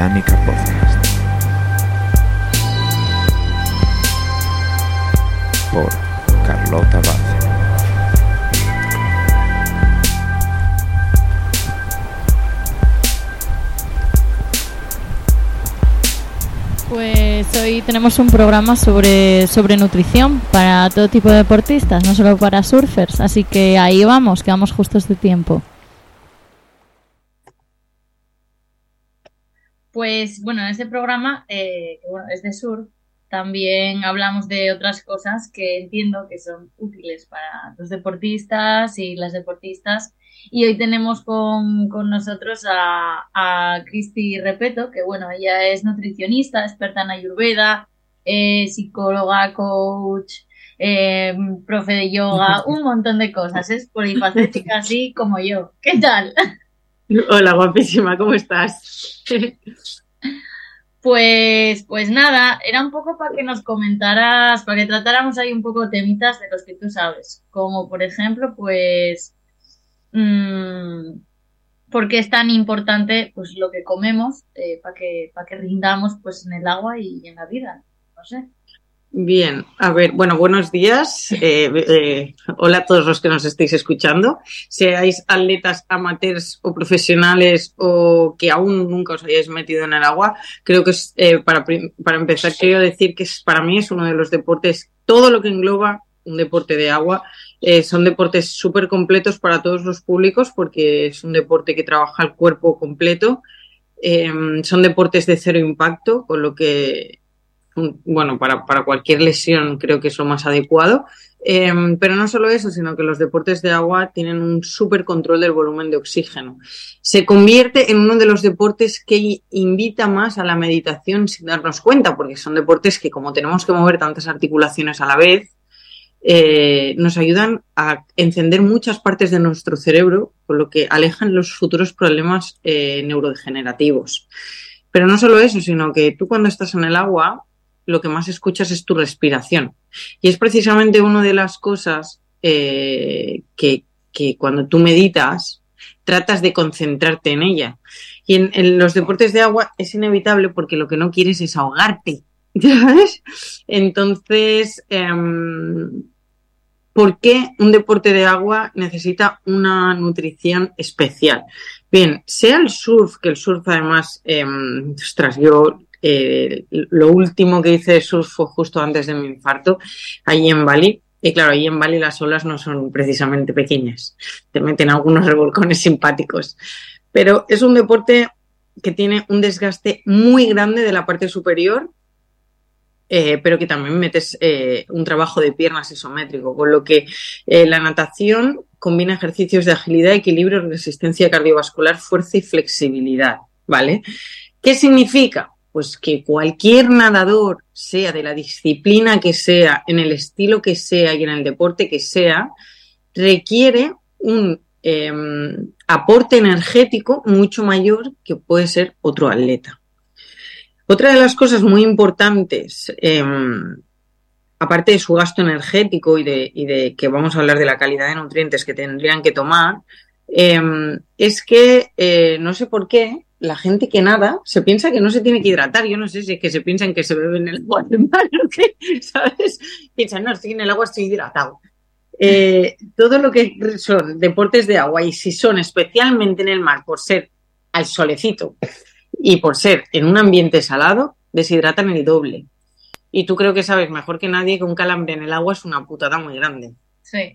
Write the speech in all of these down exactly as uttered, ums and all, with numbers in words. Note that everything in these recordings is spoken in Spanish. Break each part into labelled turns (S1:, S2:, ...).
S1: Oceánica Podcast. Por Carlota Bárcena.
S2: Pues hoy tenemos un programa sobre, sobre nutrición para todo tipo de deportistas, no solo para surfers, así que ahí vamos, que vamos justos de tiempo.
S3: Pues bueno, en este programa, eh, que bueno, es de surf, también hablamos de otras cosas que entiendo que son útiles para los deportistas y las deportistas. Y hoy tenemos con, con nosotros a, a Cristi Repeto, que bueno, ella es nutricionista, experta en Ayurveda, eh, psicóloga, coach, eh, profe de yoga, un montón de cosas. Es polifacética así como yo. ¿Qué tal?
S4: Hola, guapísima, ¿cómo estás?
S3: Pues, pues nada, era un poco para que nos comentaras, para que tratáramos ahí un poco temitas de los que tú sabes, como por ejemplo, pues, mmm, ¿por qué es tan importante pues lo que comemos eh, para que, para que rindamos pues en el agua y en la vida? No sé.
S4: Bien, a ver, bueno, buenos días. Eh, eh, hola a todos los que nos estéis escuchando. Seáis atletas amateurs o profesionales o que aún nunca os hayáis metido en el agua, creo que es, eh, para, para empezar, quiero decir que es, para mí es uno de los deportes, todo lo que engloba un deporte de agua, eh, son deportes súper completos para todos los públicos porque es un deporte que trabaja el cuerpo completo. Eh, son deportes de cero impacto, con lo que bueno, para, para cualquier lesión creo que es lo más adecuado, eh, pero no solo eso, sino que los deportes de agua tienen un súper control del volumen de oxígeno. Se convierte en uno de los deportes que invita más a la meditación sin darnos cuenta, porque son deportes que, como tenemos que mover tantas articulaciones a la vez, eh, nos ayudan a encender muchas partes de nuestro cerebro, con lo que alejan los futuros problemas eh, neurodegenerativos. Pero no solo eso, sino que tú cuando estás en el agua, lo que más escuchas es tu respiración. Y es precisamente una de las cosas eh, que, que cuando tú meditas, tratas de concentrarte en ella. Y en, en los deportes de agua es inevitable porque lo que no quieres es ahogarte, ¿sabes? Entonces, eh, ¿por qué un deporte de agua necesita una nutrición especial? Bien, sea el surf, que el surf además, eh, ostras, yo... Eh, lo último que hice de surf fue justo antes de mi infarto, allí en Bali. Y claro, allí en Bali las olas no son precisamente pequeñas. Te meten algunos revolcones simpáticos. Pero es un deporte que tiene un desgaste muy grande de la parte superior, eh, pero que también metes eh, un trabajo de piernas isométrico. Con lo que eh, la natación combina ejercicios de agilidad, equilibrio, resistencia cardiovascular, fuerza y flexibilidad, ¿vale? ¿Qué significa? Pues que cualquier nadador, sea de la disciplina que sea, en el estilo que sea y en el deporte que sea, requiere un eh, aporte energético mucho mayor que puede ser otro atleta. Otra de las cosas muy importantes, eh, aparte de su gasto energético y de, y de que vamos a hablar de la calidad de nutrientes que tendrían que tomar, eh, es que eh, no sé por qué, la gente que nada se piensa que no se tiene que hidratar. Yo no sé si es que se piensan que se beben el agua del mar o qué, ¿sabes? Piensan, no, estoy en el agua, estoy hidratado. Eh, todo lo que son deportes de agua y si son especialmente en el mar por ser al solecito y por ser en un ambiente salado, deshidratan el doble. Y tú creo que sabes mejor que nadie que un calambre en el agua es una putada muy grande.
S3: Sí.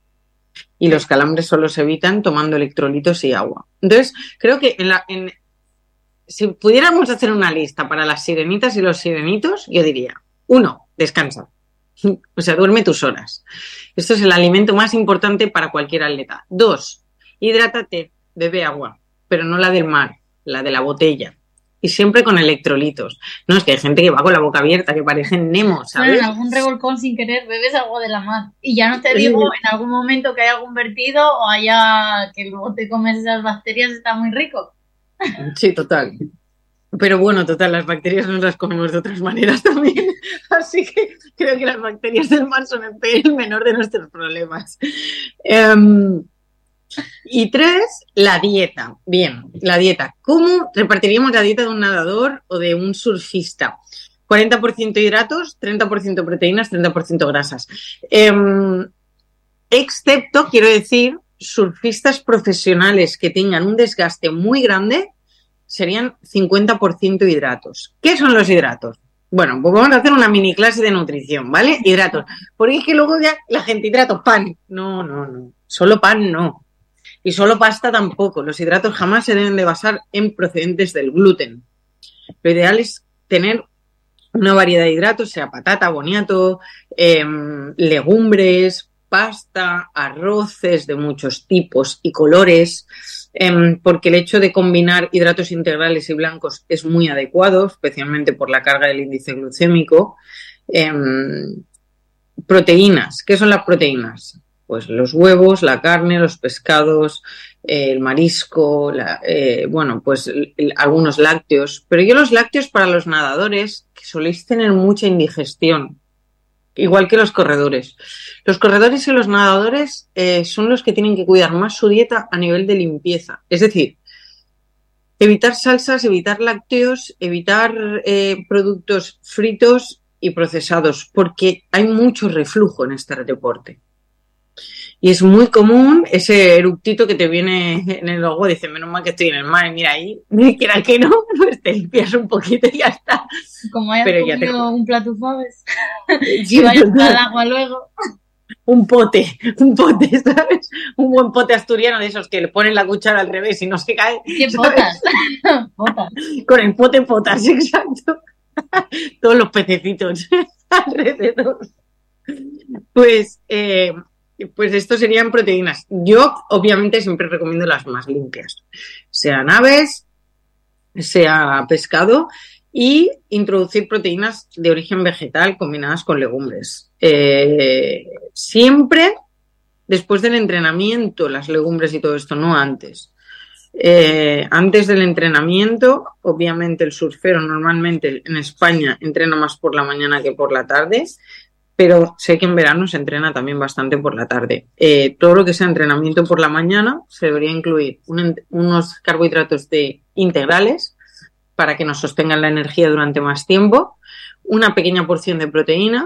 S4: Y los calambres solo se evitan tomando electrolitos y agua. Entonces, creo que en la... En, si pudiéramos hacer una lista para las sirenitas y los sirenitos, yo diría, uno, descansa. O sea, duerme tus horas. Esto es el alimento más importante para cualquier atleta. Dos, hidrátate, bebe agua, pero no la del mar, la de la botella. Y siempre con electrolitos. No, es que hay gente que va con la boca abierta, que parecen Nemo, ¿sabes?
S3: Bueno, en algún revolcón sin querer bebes agua de la mar. Y ya no te digo en algún momento que haya algún vertido o haya que luego te comes esas bacterias, está muy rico.
S4: Sí, total. Pero bueno, total, las bacterias nos las comemos de otras maneras también. Así que creo que las bacterias del mar son el menor de nuestros problemas. Um, Y tres, la dieta. Bien, la dieta. ¿Cómo repartiríamos la dieta de un nadador o de un surfista? cuarenta por ciento hidratos, treinta por ciento proteínas, treinta por ciento grasas. Eh, excepto, quiero decir, surfistas profesionales que tengan un desgaste muy grande, serían cincuenta por ciento hidratos. ¿Qué son los hidratos? Bueno, pues vamos a hacer una mini clase de nutrición, ¿vale? Hidratos. Porque es que luego ya la gente hidratos, pan. No, no, no. Solo pan no. Y solo pasta tampoco. Los hidratos jamás se deben de basar en procedentes del gluten. Lo ideal es tener una variedad de hidratos, sea patata, boniato, eh, legumbres, pasta, arroces de muchos tipos y colores, eh, porque el hecho de combinar hidratos integrales y blancos es muy adecuado, especialmente por la carga del índice glucémico. Eh, proteínas. ¿Qué son las proteínas? Pues los huevos, la carne, los pescados, eh, el marisco, la, eh, bueno, pues el, el, algunos lácteos. Pero yo los lácteos para los nadadores, que soléis tener mucha indigestión, igual que los corredores. Los corredores y los nadadores eh, son los que tienen que cuidar más su dieta a nivel de limpieza. Es decir, evitar salsas, evitar lácteos, evitar eh, productos fritos y procesados, porque hay mucho reflujo en este deporte. Y es muy común ese eructito que te viene en el ojo, dice, menos mal que estoy en el mar, mira ahí, ni quiera que no, pues te limpias un poquito y ya está.
S3: Como hayas
S4: Pero
S3: comido
S4: ya te...
S3: un plato faves
S4: Sí,
S3: y vayas al agua luego.
S4: Un pote, un pote, ¿sabes? Un buen pote asturiano de esos que le ponen la cuchara al revés y no se cae.
S3: ¿Qué potas? Potas.
S4: Con el pote potas, exacto. Todos los pececitos alrededor. Pues... Eh, Pues esto serían proteínas. Yo, obviamente, siempre recomiendo las más limpias. Sean aves, sea pescado, y introducir proteínas de origen vegetal combinadas con legumbres. Eh, siempre después del entrenamiento, las legumbres y todo esto, no antes. Eh, antes del entrenamiento, obviamente el surfero normalmente en España entrena más por la mañana que por la tarde, pero sé que en verano se entrena también bastante por la tarde. Eh, todo lo que sea entrenamiento por la mañana se debería incluir un, unos carbohidratos de integrales para que nos sostengan la energía durante más tiempo, una pequeña porción de proteína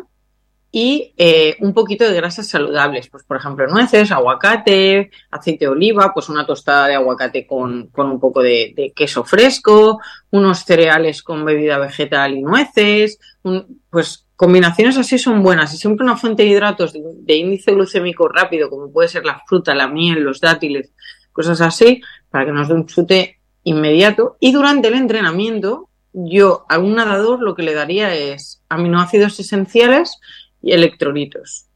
S4: y eh, un poquito de grasas saludables, pues por ejemplo nueces, aguacate, aceite de oliva, pues una tostada de aguacate con, con un poco de, de queso fresco, unos cereales con bebida vegetal y nueces, un, pues combinaciones así son buenas y siempre una fuente de hidratos de, de índice glucémico rápido, como puede ser la fruta, la miel, los dátiles, cosas así, para que nos dé un chute inmediato. Y durante el entrenamiento, yo a un nadador lo que le daría es aminoácidos esenciales y electrolitos.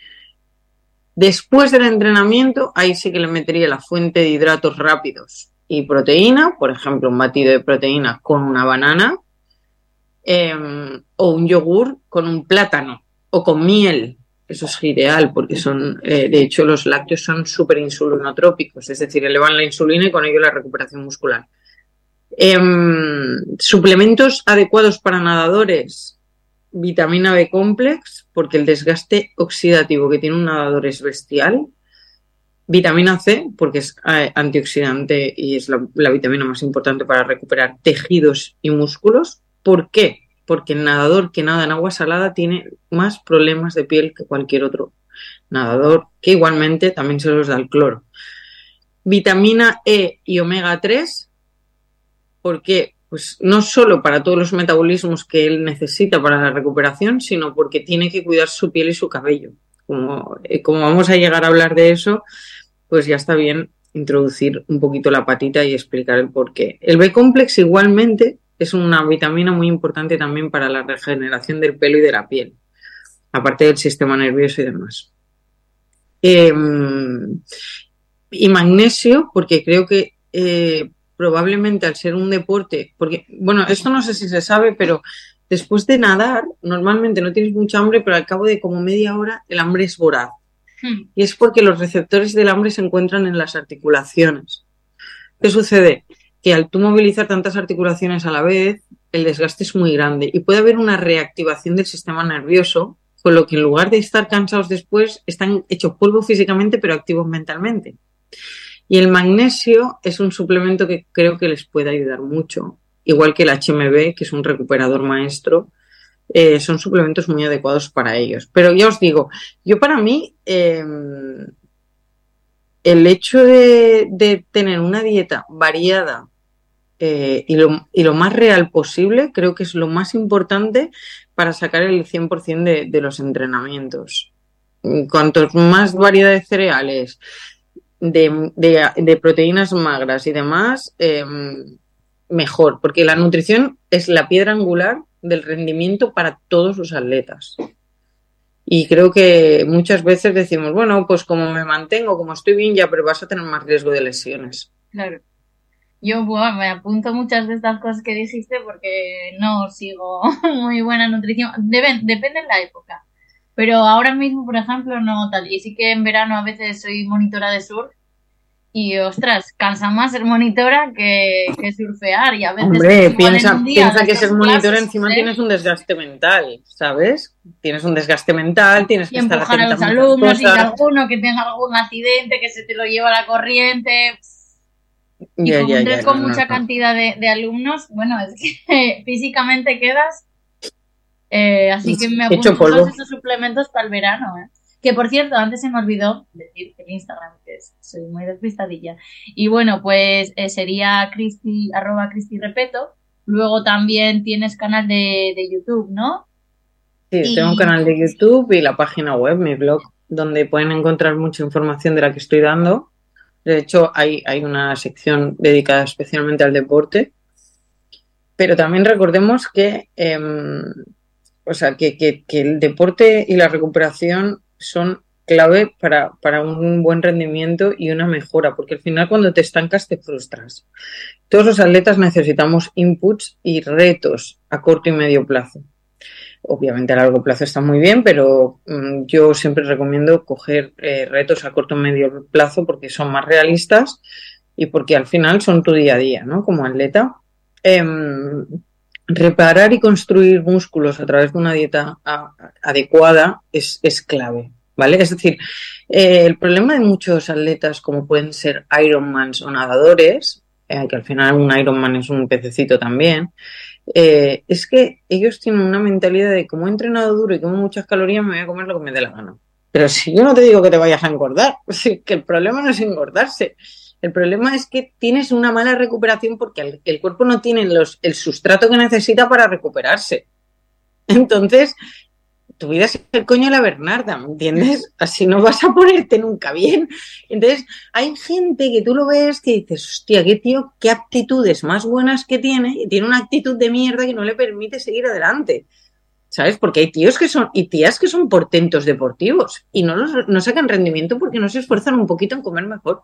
S4: Después del entrenamiento, ahí sí que le metería la fuente de hidratos rápidos y proteína, por ejemplo, un batido de proteína con una banana, eh, o un yogur con un plátano, o con miel. Eso es ideal, porque son, eh, de hecho, los lácteos son súper insulinotrópicos, es decir, elevan la insulina y con ello la recuperación muscular. Eh, suplementos adecuados para nadadores. Vitamina B complex, porque el desgaste oxidativo que tiene un nadador es bestial. Vitamina C, porque es eh, antioxidante y es la, la vitamina más importante para recuperar tejidos y músculos. ¿Por qué? Porque el nadador que nada en agua salada tiene más problemas de piel que cualquier otro nadador, que igualmente también se los da el cloro. Vitamina E y omega tres, ¿por qué? Pues no solo para todos los metabolismos que él necesita para la recuperación, sino porque tiene que cuidar su piel y su cabello. Como, eh, como vamos a llegar a hablar de eso, pues ya está bien introducir un poquito la patita y explicar el porqué. El B-complex igualmente es una vitamina muy importante también para la regeneración del pelo y de la piel, aparte del sistema nervioso y demás. Eh, y magnesio, porque creo que eh, probablemente al ser un deporte, porque, bueno, esto no sé si se sabe, pero después de nadar, normalmente no tienes mucha hambre, pero al cabo de como media hora el hambre es voraz. Hmm. Y es porque los receptores del hambre se encuentran en las articulaciones. ¿Qué sucede? Que al tú movilizar tantas articulaciones a la vez, el desgaste es muy grande y puede haber una reactivación del sistema nervioso, con lo que en lugar de estar cansados después, están hechos polvo físicamente, pero activos mentalmente. Y el magnesio es un suplemento que creo que les puede ayudar mucho, igual que el H M B, que es un recuperador maestro. Eh, son suplementos muy adecuados para ellos. Pero ya os digo, yo para mí, eh, el hecho de, de tener una dieta variada eh, y, lo, y lo más real posible, creo que es lo más importante para sacar el cien por ciento de, de los entrenamientos. Cuantos más variedad de cereales, de, de, de proteínas magras y demás, eh, mejor, porque la nutrición es la piedra angular del rendimiento para todos los atletas. Y creo que muchas veces decimos, bueno, pues como me mantengo, como estoy bien ya, pero vas a tener más riesgo de lesiones.
S3: Claro. Yo bueno, me apunto muchas de estas cosas que dijiste porque no sigo muy buena nutrición. Deben, depende de la época. Pero ahora mismo, por ejemplo, no tal. Y sí que en verano a veces soy monitora de surf. Y, ostras, cansa más ser monitora que, que surfear. Y a veces
S4: Hombre, piensa,
S3: día,
S4: piensa que ser monitora encima
S3: ¿eh?
S4: Tienes un desgaste mental, ¿sabes? Tienes un desgaste mental, tienes que
S3: y
S4: estar
S3: empujar a los alumnos y alguno que tenga algún accidente, que se te lo lleva la corriente. Y
S4: ya,
S3: como
S4: ya,
S3: entres
S4: ya,
S3: con
S4: no,
S3: mucha
S4: no,
S3: cantidad de, de alumnos, bueno, es que físicamente quedas. Eh, así que me apunto todos esos suplementos para el verano, ¿eh? Que por cierto, antes se me olvidó decir el Instagram, que es, soy muy despistadilla. Y bueno, pues eh, sería Cristi, arroba Cristi Repeto. Luego también tienes canal de, de YouTube, ¿no?
S4: Sí, y... tengo un canal de YouTube y la página web, mi blog, donde pueden encontrar mucha información de la que estoy dando. De hecho, hay, hay una sección dedicada especialmente al deporte. Pero también recordemos que, eh, o sea, que, que, que el deporte y la recuperación son clave para, para un buen rendimiento y una mejora, porque al final cuando te estancas te frustras. Todos los atletas necesitamos inputs y retos a corto y medio plazo. Obviamente a largo plazo está muy bien, pero mmm, yo siempre recomiendo coger eh, retos a corto y medio plazo porque son más realistas y porque al final son tu día a día, ¿no? Como atleta. Eh, reparar y construir músculos a través de una dieta a, a, adecuada es, es clave, ¿vale? Es decir, eh, el problema de muchos atletas como pueden ser Ironmans o nadadores, eh, que al final un Ironman es un pececito también, eh, es que ellos tienen una mentalidad de como he entrenado duro y como muchas calorías me voy a comer lo que me dé la gana. Pero si yo no te digo que te vayas a engordar, si que el problema no es engordarse. El problema es que tienes una mala recuperación porque el, el cuerpo no tiene los, el sustrato que necesita para recuperarse. Entonces, tu vida es el coño de la Bernarda, ¿me entiendes? Así no vas a ponerte nunca bien. Entonces, hay gente que tú lo ves que dices, hostia, qué tío, qué aptitudes más buenas que tiene y tiene una actitud de mierda que no le permite seguir adelante. ¿Sabes? Porque hay tíos que son y tías que son portentos deportivos y no, los, no sacan rendimiento porque no se esfuerzan un poquito en comer mejor.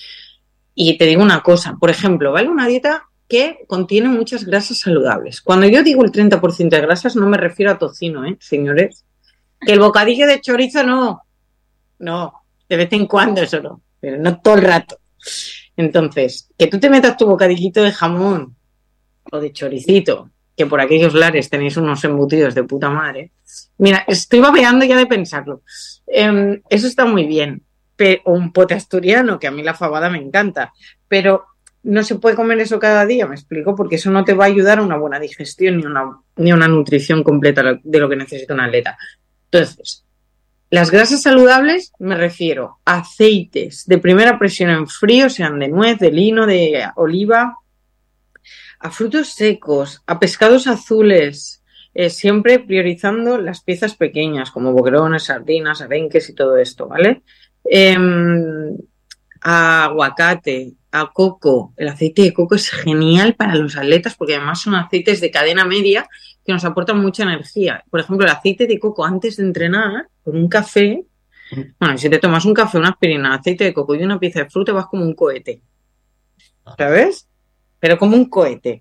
S4: Y te digo una cosa, por ejemplo, ¿vale? Una dieta que contiene muchas grasas saludables. Cuando yo digo el treinta por ciento de grasas no me refiero a tocino, ¿eh, señores? Que el bocadillo de chorizo no. No, de vez en cuando eso no, pero no todo el rato. Entonces, que tú te metas tu bocadillito de jamón o de choricito, que por aquellos lares tenéis unos embutidos de puta madre. Mira, estoy babeando ya de pensarlo. Eh, eso está muy bien. O un pote asturiano, que a mí la fabada me encanta, pero no se puede comer eso cada día, me explico, porque eso no te va a ayudar a una buena digestión ni una, ni una nutrición completa de lo que necesita un atleta. Entonces, las grasas saludables me refiero a aceites de primera presión en frío, sean de nuez, de lino, de oliva, a frutos secos, a pescados azules, eh, siempre priorizando las piezas pequeñas, como boquerones, sardinas, arenques y todo esto, ¿vale? Eh, a aguacate, a coco. El aceite de coco es genial para los atletas porque además son aceites de cadena media que nos aportan mucha energía. Por ejemplo, el aceite de coco antes de entrenar con un café, bueno, si te tomas un café, una aspirina, aceite de coco y una pieza de fruta vas como un cohete, ¿sabes? Pero como un cohete.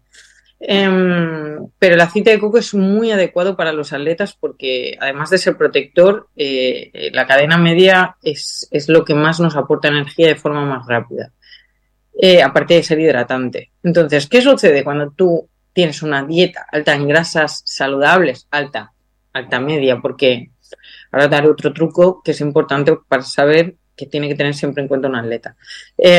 S4: Eh, pero el aceite de coco es muy adecuado para los atletas porque además de ser protector, eh, la cadena media es, es lo que más nos aporta energía de forma más rápida, eh, aparte de ser hidratante. Entonces, ¿qué sucede cuando tú tienes una dieta alta en grasas saludables, alta, alta media? Porque ahora daré otro truco que es importante para saber que tiene que tener siempre en cuenta un atleta. Eh,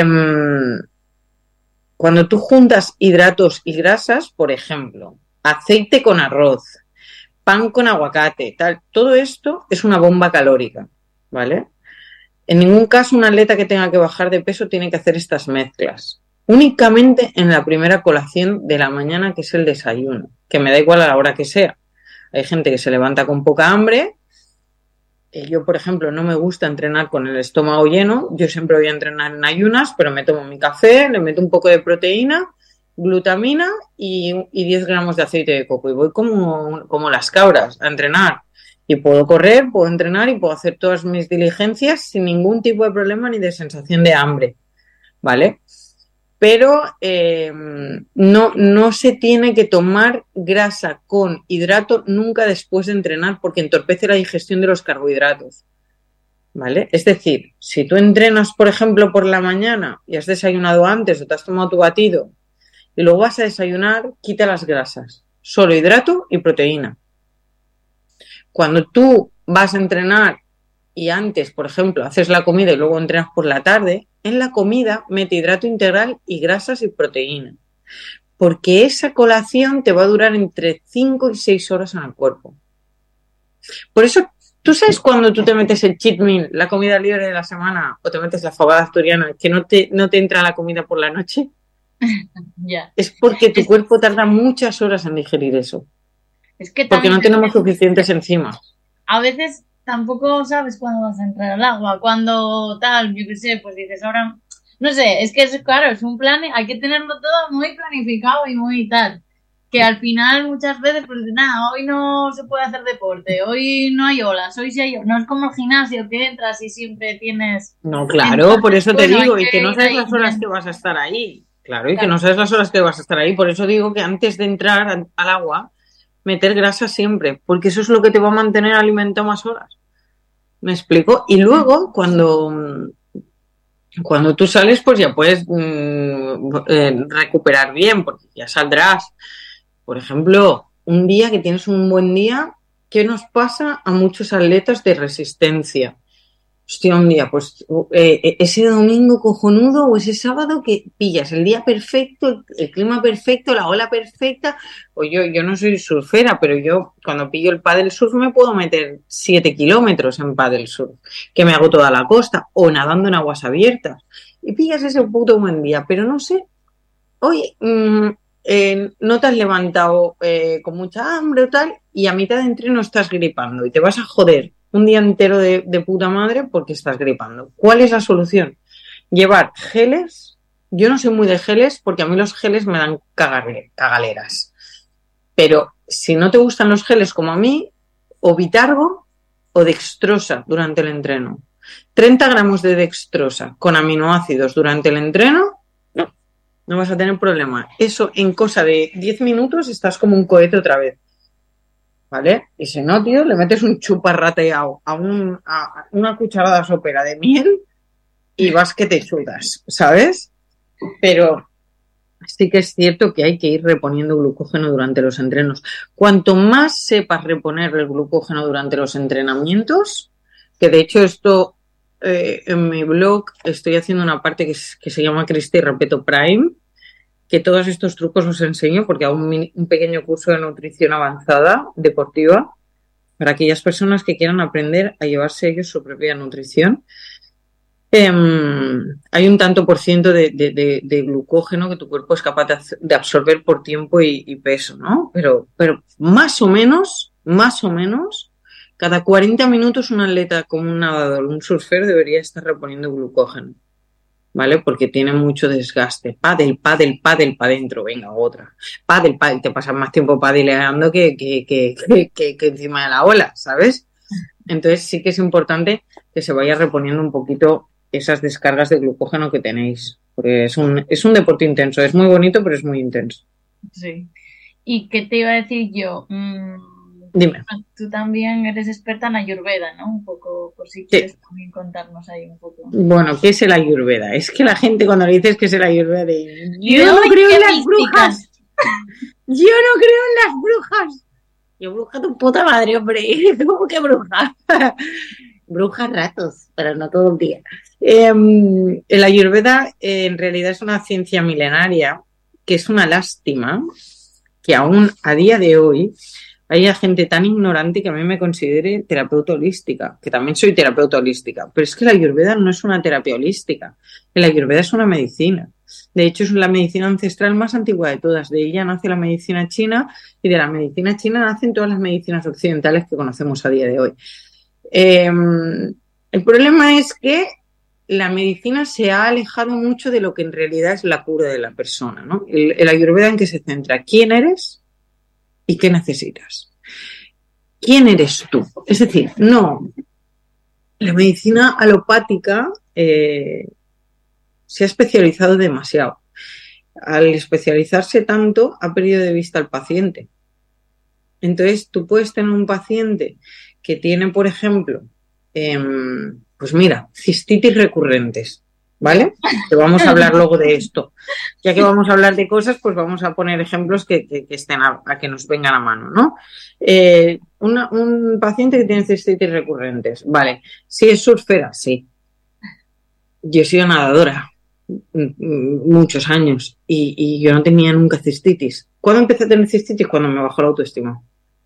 S4: cuando tú juntas hidratos y grasas, por ejemplo, aceite con arroz, pan con aguacate, tal, todo esto es una bomba calórica, ¿vale? En ningún caso un atleta que tenga que bajar de peso tiene que hacer estas mezclas. Únicamente en la primera colación de la mañana, que es el desayuno, que me da igual a la hora que sea. Hay gente que se levanta con poca hambre. Yo, por ejemplo, no me gusta entrenar con el estómago lleno. Yo siempre voy a entrenar en ayunas, pero me tomo mi café, le meto un poco de proteína, glutamina y, y diez gramos de aceite de coco. Y voy como, como las cabras a entrenar. Y puedo correr, puedo entrenar y puedo hacer todas mis diligencias sin ningún tipo de problema ni de sensación de hambre, ¿vale? Pero eh, no, no se tiene que tomar grasa con hidrato nunca después de entrenar porque entorpece la digestión de los carbohidratos, ¿vale? Es decir, si tú entrenas, por ejemplo, por la mañana y has desayunado antes o te has tomado tu batido y luego vas a desayunar, quita las grasas, solo hidrato y proteína. Cuando tú vas a entrenar y antes, por ejemplo, haces la comida y luego entrenas por la tarde, en la comida mete hidrato integral y grasas y proteína. Porque esa colación te va a durar entre cinco y seis horas en el cuerpo. Por eso, ¿tú sabes cuando tú te metes el cheat meal, la comida libre de la semana, o te metes la fabada asturiana, que no te, no te entra la comida por la noche?
S3: Yeah.
S4: Es porque tu cuerpo tarda muchas horas en digerir eso.
S3: Es que
S4: porque no tenemos suficientes enzimas.
S3: A veces tampoco sabes cuándo vas a entrar al agua, cuando tal, yo qué sé, pues dices ahora, no sé, es que es claro, es un plan, hay que tenerlo todo muy planificado y muy tal, que al final muchas veces pues nada, hoy no se puede hacer deporte, hoy no hay olas, hoy sí hay, no es como el gimnasio que entras y siempre tienes...
S4: No, claro,
S3: entonces,
S4: por eso te
S3: bueno,
S4: digo,
S3: que
S4: y que no sabes
S3: ahí,
S4: las horas
S3: bien.
S4: que vas a estar ahí, claro, y
S3: Claro.
S4: que no sabes las horas que vas a estar ahí, por eso digo que antes de entrar al agua, meter grasa siempre, porque eso es lo que te va a mantener alimentado más horas. ¿Me explico? Y luego, cuando, cuando tú sales, pues ya puedes mmm, eh, recuperar bien, porque ya saldrás. Por ejemplo, un día que tienes un buen día, ¿qué nos pasa a muchos atletas de resistencia? Hostia, un día, pues eh, ese domingo cojonudo o ese sábado que pillas el día perfecto, el, el clima perfecto, la ola perfecta. O yo, yo no soy surfera, pero yo cuando pillo el paddle surf me puedo meter siete kilómetros en paddle surf, que me hago toda la costa, o nadando en aguas abiertas. Y pillas ese puto buen día, pero no sé, oye, mmm, eh, no te has levantado eh, con mucha hambre o tal, y a mitad de entreno estás gripando y te vas a joder un día entero de, de puta madre porque estás gripando. ¿Cuál es la solución? Llevar geles. Yo no soy muy de geles porque a mí los geles me dan cagarle, cagaleras. Pero si no te gustan los geles como a mí, o Vitargo o dextrosa durante el entreno. treinta gramos de dextrosa con aminoácidos durante el entreno, no, no vas a tener problema. Eso en cosa de diez minutos estás como un cohete otra vez. ¿Vale? Y si no, tío, le metes un chuparrateado a, un, a una cucharada sopera de miel y vas que te chutas, ¿sabes? Pero sí que es cierto que hay que ir reponiendo glucógeno durante los entrenos. Cuanto más sepas reponer el glucógeno durante los entrenamientos, que de hecho esto eh, en mi blog estoy haciendo una parte que, es, que se llama Cristi Repeto Prime, que todos estos trucos os enseño porque hago un, un pequeño curso de nutrición avanzada deportiva para aquellas personas que quieran aprender a llevarse ellos su propia nutrición. Eh, hay un tanto por ciento de, de, de, de glucógeno que tu cuerpo es capaz de, de absorber por tiempo y, y peso, ¿no? Pero, pero más o menos, más o menos, cada cuarenta minutos un atleta como un nadador, un surfer debería estar reponiendo glucógeno. ¿Vale? Porque tiene mucho desgaste. Pádel, pádel, pádel para adentro. Venga, otra. Pádel, pádel. Te pasas más tiempo padeleando que, que, que, que, que, que encima de la ola, ¿sabes? Entonces sí que es importante que se vaya reponiendo un poquito esas descargas de glucógeno que tenéis. Porque es un, es un deporte intenso. Es muy bonito, pero es muy intenso.
S3: Sí. ¿Y qué te iba a decir yo? Mm...
S4: Dime.
S3: Tú también eres experta en Ayurveda, ¿no? Un poco, por si quieres sí. también contarnos ahí un poco.
S4: Bueno, ¿qué es el Ayurveda? Es que la gente cuando le dices que es el Ayurveda, de, yo no creo en las brujas. Yo no creo en las brujas. Yo bruja tu puta madre, hombre. ¿Cómo que bruja? brujas ratos, pero no todo el día. Eh, el Ayurveda eh, en realidad es una ciencia milenaria, que es una lástima que aún a día de hoy haya gente tan ignorante que a mí me considere terapeuta holística, que también soy terapeuta holística, pero es que la Ayurveda no es una terapia holística, el Ayurveda es una medicina. De hecho, es la medicina ancestral más antigua de todas. De ella nace la medicina china y de la medicina china nacen todas las medicinas occidentales que conocemos a día de hoy. Eh, el problema es que la medicina se ha alejado mucho de lo que en realidad es la cura de la persona, ¿no? El, el Ayurveda, ¿en qué se centra? ¿Quién eres y qué necesitas? ¿Quién eres tú? Es decir, no, la medicina alopática eh, se ha especializado demasiado. Al especializarse tanto, ha perdido de vista al paciente. Entonces, tú puedes tener un paciente que tiene, por ejemplo, eh, pues mira, cistitis recurrentes, ¿vale? Que vamos a hablar luego de esto. Ya que vamos a hablar de cosas, pues vamos a poner ejemplos que, que, que estén a, a que nos vengan a mano, ¿no? Eh, una, un paciente que tiene cistitis recurrentes, vale. ¿Sí es surfera? Sí. Yo he sido nadadora muchos años y, y yo no tenía nunca cistitis. ¿Cuándo empecé a tener cistitis? Cuando me bajó la autoestima.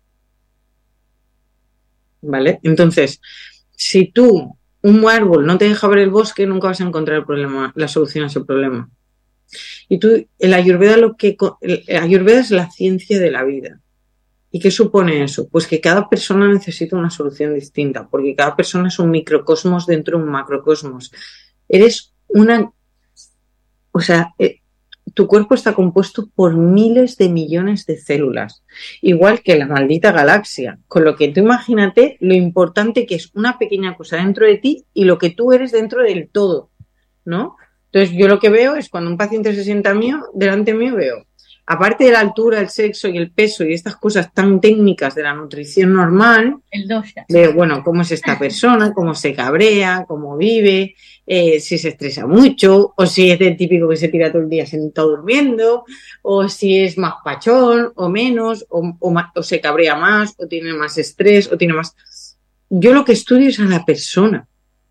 S4: ¿Vale? Entonces, si tú, un árbol, no te deja ver el bosque, nunca vas a encontrar el problema, la solución a ese problema. Y tú, el Ayurveda, lo que, el Ayurveda es la ciencia de la vida. ¿Y qué supone eso? Pues que cada persona necesita una solución distinta, porque cada persona es un microcosmos dentro de un macrocosmos. Eres una... O sea, eh, tu cuerpo está compuesto por miles de millones de células, igual que la maldita galaxia. Con lo que tú imagínate lo importante que es una pequeña cosa dentro de ti y lo que tú eres dentro del todo, ¿no? Entonces, yo lo que veo es cuando un paciente se sienta mío, delante mío veo, aparte de la altura, el sexo y el peso y estas cosas tan técnicas de la nutrición normal,
S3: el dosha.
S4: Veo, bueno, cómo es esta persona, cómo se cabrea, cómo vive, eh, si se estresa mucho, o si es el típico que se tira todo el día sentado durmiendo, o si es más pachón, o menos, o, o, o se cabrea más, o tiene más estrés, o tiene más... Yo lo que estudio es a la persona.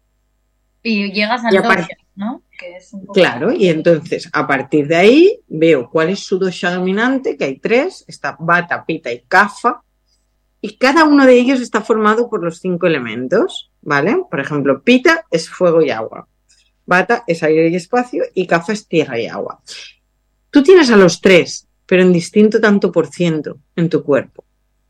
S3: Y llegas al dosha, ¿no? Que es un poco...
S4: Claro, y entonces a partir de ahí veo cuál es su dosha dominante, que hay tres, está Vata, Pitta y Kapha, y cada uno de ellos está formado por los cinco elementos, ¿vale? Por ejemplo, Pitta es fuego y agua, Vata es aire y espacio y Kapha es tierra y agua. Tú tienes a los tres, pero en distinto tanto por ciento en tu cuerpo.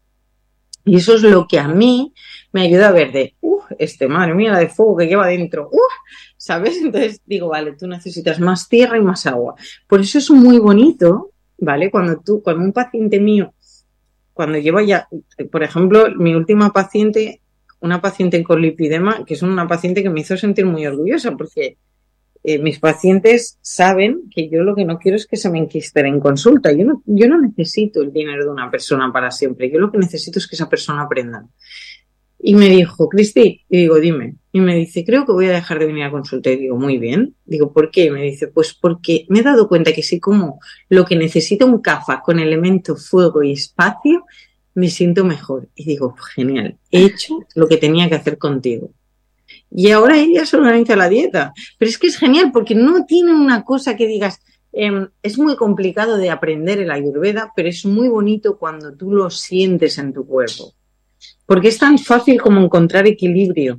S4: Y eso es lo que a mí me ayuda a ver de, uff, este, madre mía, la de fuego que lleva dentro, uff, ¿sabes? Entonces digo, vale, tú necesitas más tierra y más agua. Por eso es muy bonito, ¿vale? Cuando tú, cuando un paciente mío, cuando lleva ya, por ejemplo, mi última paciente, una paciente con lipidema, que es una paciente que me hizo sentir muy orgullosa, porque eh, mis pacientes saben que yo lo que no quiero es que se me enquisten en consulta. Yo no, yo no necesito el dinero de una persona para siempre. Yo lo que necesito es que esa persona aprenda. Y me dijo, Cristi, y digo, dime. Y me dice, creo que voy a dejar de venir a consulta. Y digo, muy bien. Digo, ¿por qué? Y me dice, pues porque me he dado cuenta que si como lo que necesita un Kapha con elemento fuego y espacio, me siento mejor. Y digo, genial, he hecho lo que tenía que hacer contigo. Y ahora ella se organiza la dieta. Pero es que es genial porque no tiene una cosa que digas, eh, es muy complicado de aprender el Ayurveda, pero es muy bonito cuando tú lo sientes en tu cuerpo. Porque es tan fácil como encontrar equilibrio.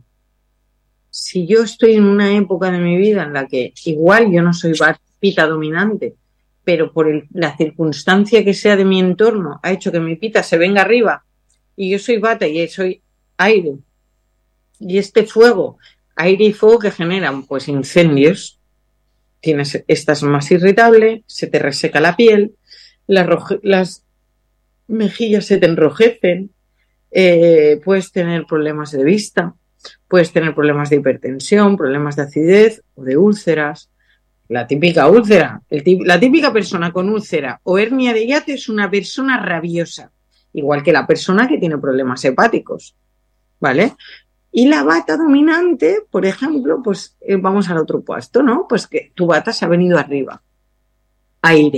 S4: Si yo estoy en una época de mi vida en la que igual yo no soy Pitta dominante, pero por el, la circunstancia que sea de mi entorno ha hecho que mi Pitta se venga arriba y yo soy Vata y soy aire, y este fuego, aire y fuego que generan pues incendios, tienes, estás más irritable, se te reseca la piel, las, roje, las mejillas se te enrojecen, eh, puedes tener problemas de vista, puedes tener problemas de hipertensión, problemas de acidez o de úlceras. La típica úlcera, el tip, la típica persona con úlcera o hernia de hiato es una persona rabiosa, igual que la persona que tiene problemas hepáticos, ¿vale? Y la Vata dominante, por ejemplo, pues eh, vamos al otro puesto, ¿no? Pues que tu Vata se ha venido arriba. Aire.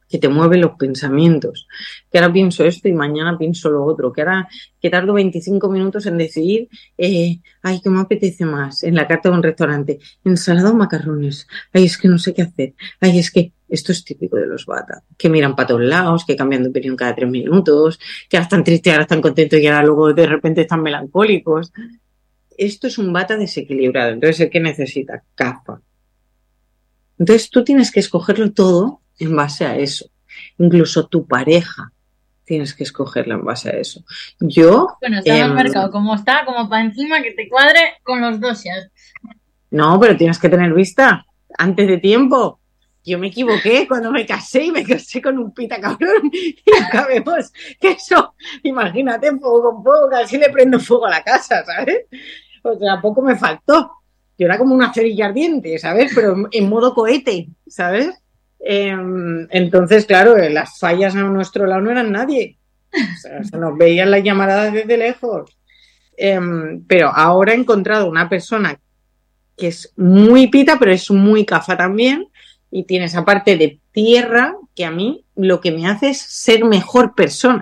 S4: que te mueven los pensamientos, que ahora pienso esto y mañana pienso lo otro, que ahora que tardo veinticinco minutos en decidir, eh, ay, ¿qué me apetece más? En la carta de un restaurante, ensalada o macarrones, ay, es que no sé qué hacer, ay, es que esto es típico de los bata, que miran para todos lados, que cambian de opinión cada tres minutos, que ahora están tristes, ahora están contentos y ahora luego de repente están melancólicos. Esto es un bata desequilibrado, entonces el que necesita cafa. Entonces tú tienes que escogerlo todo en base a eso. Incluso tu pareja tienes que escogerla en base a eso. Yo...
S3: Bueno, está
S4: eh,
S3: en el mercado como está, como para encima que te cuadre con los dos ya.
S4: No, pero tienes que tener vista antes de tiempo. Yo me equivoqué cuando me casé y me casé con un pita cabrón y acabemos que eso, imagínate, fuego con fuego, casi le prendo fuego a la casa, ¿sabes? O sea, poco me faltó. Yo era como una cerilla ardiente, ¿sabes? Pero en modo cohete, ¿sabes? Eh, entonces, claro, las fallas a nuestro lado no eran nadie. O sea, se nos veían las llamaradas desde lejos. Eh, pero ahora he encontrado una persona que es muy pita, pero es muy cafa también. Y tiene esa parte de tierra que a mí lo que me hace es ser mejor persona.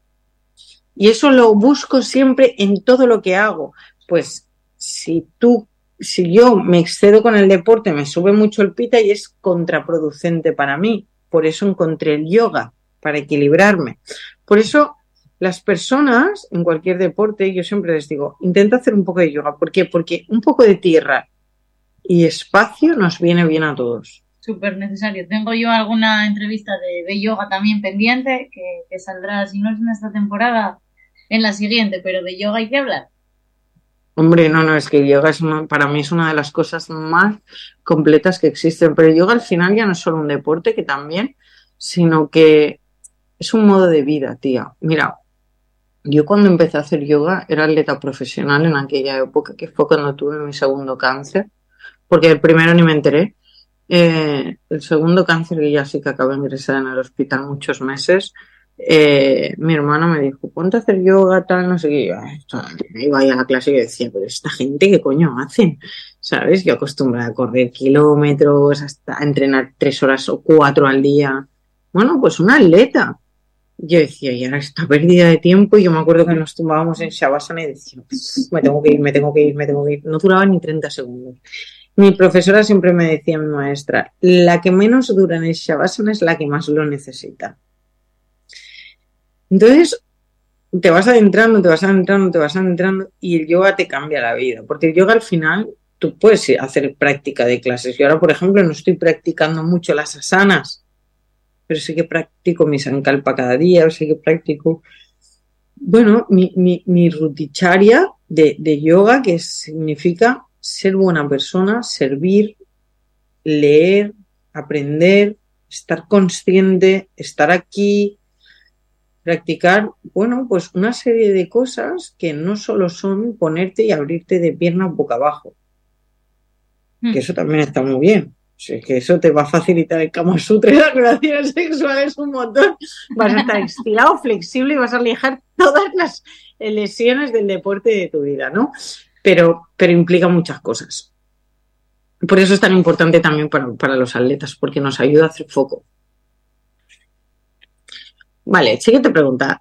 S4: Y eso lo busco siempre en todo lo que hago. Pues si tú... Si yo me excedo con el deporte, me sube mucho el pita y es contraproducente para mí. Por eso encontré el yoga, para equilibrarme. Por eso las personas en cualquier deporte, yo siempre les digo, intenta hacer un poco de yoga. ¿Por qué? Porque un poco de tierra y espacio nos viene bien a todos.
S3: Súper necesario. Tengo yo alguna entrevista de, de yoga también pendiente, que, que saldrá, si no es en esta temporada, en la siguiente, pero de yoga hay que hablar.
S4: Hombre, no, no, es que el yoga es una, para mí es una de las cosas más completas que existen. Pero el yoga al final ya no es solo un deporte, que también, sino que es un modo de vida, tía. Mira, yo cuando empecé a hacer yoga era atleta profesional en aquella época, que fue cuando tuve mi segundo cáncer, porque el primero ni me enteré. Eh, el segundo cáncer, que ya sí que acabé ingresada en el hospital muchos meses, Eh, mi hermana me dijo, ponte a hacer yoga, tal, no sé qué. Yo iba ahí a la clase y decía, pero esta gente, ¿qué coño hacen? ¿Sabes? Yo acostumbrada a correr kilómetros, hasta a entrenar tres horas o cuatro al día. Bueno, pues una atleta. Yo decía, y ahora esta pérdida de tiempo. Y yo me acuerdo que nos tumbábamos en Shavasana y decía, me tengo que ir, me tengo que ir, me tengo que ir. No duraba ni treinta segundos. Mi profesora siempre me decía, mi maestra, la que menos dura en el Shavasana es la que más lo necesita. Entonces, te vas adentrando, te vas adentrando, te vas adentrando y el yoga te cambia la vida. Porque el yoga al final, tú puedes hacer práctica de clases. Yo ahora, por ejemplo, no estoy practicando mucho las asanas, pero sí que practico mi sankalpa cada día, o sí que practico, bueno, mi, mi, mi ruticharya de, de yoga, que significa ser buena persona, servir, leer, aprender, estar consciente, estar aquí, practicar, bueno, pues una serie de cosas que no solo son ponerte y abrirte de piernas boca abajo. Mm. Que eso también está muy bien. O sea, que eso te va a facilitar el Kama Sutra y las relaciones sexuales un montón. Vas a estar estirado, flexible y vas a alejar todas las lesiones del deporte de tu vida, ¿no? Pero, pero implica muchas cosas. Por eso es tan importante también para, para los atletas, porque nos ayuda a hacer foco. Vale, siguiente pregunta.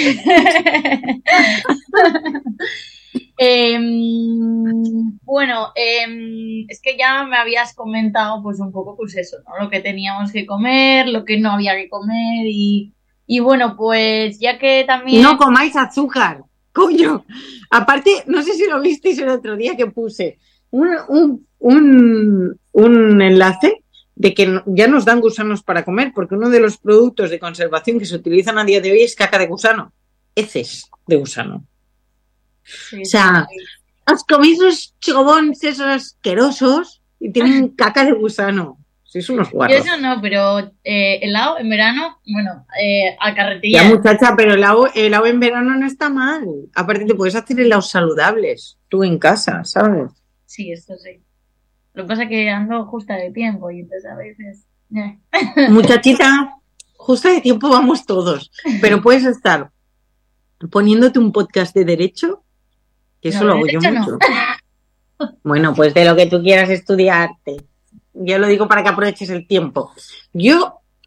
S3: eh, bueno, eh, es que ya me habías comentado pues un poco pues eso, ¿no? Lo que teníamos que comer, lo que no había que comer y, y bueno, pues ya que también...
S4: No comáis azúcar, coño. Aparte, no sé si lo visteis el otro día que puse un, un, un, un enlace de que ya nos dan gusanos para comer, porque uno de los productos de conservación que se utilizan a día de hoy es caca de gusano, heces de gusano. Sí, o sea, sí. Os coméis los chigobons esos asquerosos y tienen caca de gusano. Sí, es unos guarros.
S3: Yo eso no, pero eh, helado en verano, bueno, eh, a carretilla.
S4: Ya, muchacha, pero el helado, el helado en verano no está mal. Aparte te puedes hacer helados saludables, tú en casa, ¿sabes?
S3: Sí, esto sí. Lo que pasa es que ando justa de tiempo y entonces a veces... Eh.
S4: Muchachita, justa de tiempo vamos todos, pero puedes estar poniéndote un podcast de derecho, que eso no, lo hago yo no. mucho. Bueno, pues de lo que tú quieras estudiarte. Yo lo digo para que aproveches el tiempo. Yo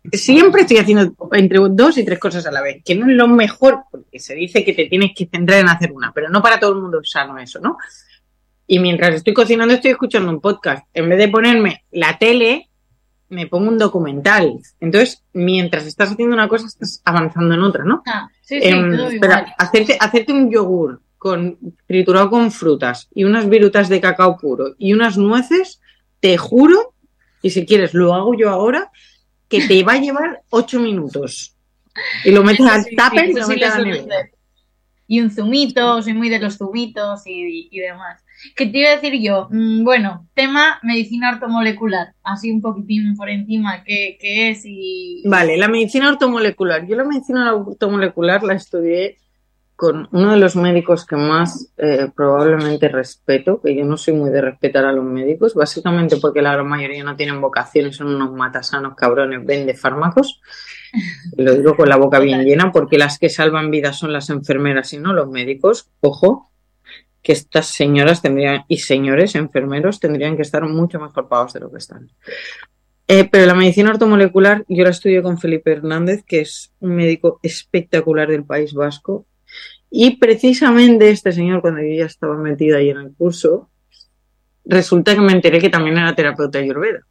S4: siempre estoy haciendo entre dos y tres cosas a la vez, que no es lo mejor, porque se dice que te tienes que centrar en hacer una, pero no para todo el mundo es sano eso, ¿no? Y mientras estoy cocinando estoy escuchando un podcast. En vez de ponerme la tele, me pongo un documental. Entonces, mientras estás haciendo una cosa, estás avanzando en otra, ¿no?
S3: Ah, sí, sí,
S4: Eh,
S3: todo
S4: pero
S3: igual.
S4: hacerte, hacerte un yogur con, triturado con frutas y unas virutas de cacao puro y unas nueces, te juro, y si quieres lo hago yo ahora, que te va a llevar ocho minutos. Y lo metes al
S3: Sí, sí,
S4: tupper y
S3: eso
S4: lo
S3: sí
S4: metes
S3: lo
S4: a la
S3: suelo
S4: nevera.
S3: hacer. Y un zumito, soy muy de los zumitos y, y demás. ¿Qué te iba a decir yo? Mm, bueno, tema medicina ortomolecular, así un poquitín por encima, ¿qué, qué es? Y
S4: Vale, la medicina ortomolecular. Yo la medicina ortomolecular la estudié con uno de los médicos que más eh, probablemente respeto, que yo no soy muy de respetar a los médicos, básicamente porque la gran mayoría no tienen vocación y son unos matasanos cabrones, vende fármacos. Lo digo con la boca bien llena, porque las que salvan vidas son las enfermeras y no los médicos. Ojo, que estas señoras tendrían, y señores enfermeros tendrían que estar mucho mejor pagados de lo que están. Eh, pero la medicina ortomolecular yo la estudié con Felipe Hernández, que es un médico espectacular del País Vasco. Y precisamente este señor, cuando yo ya estaba metida ahí en el curso, resulta que me enteré que también era terapeuta ayurveda.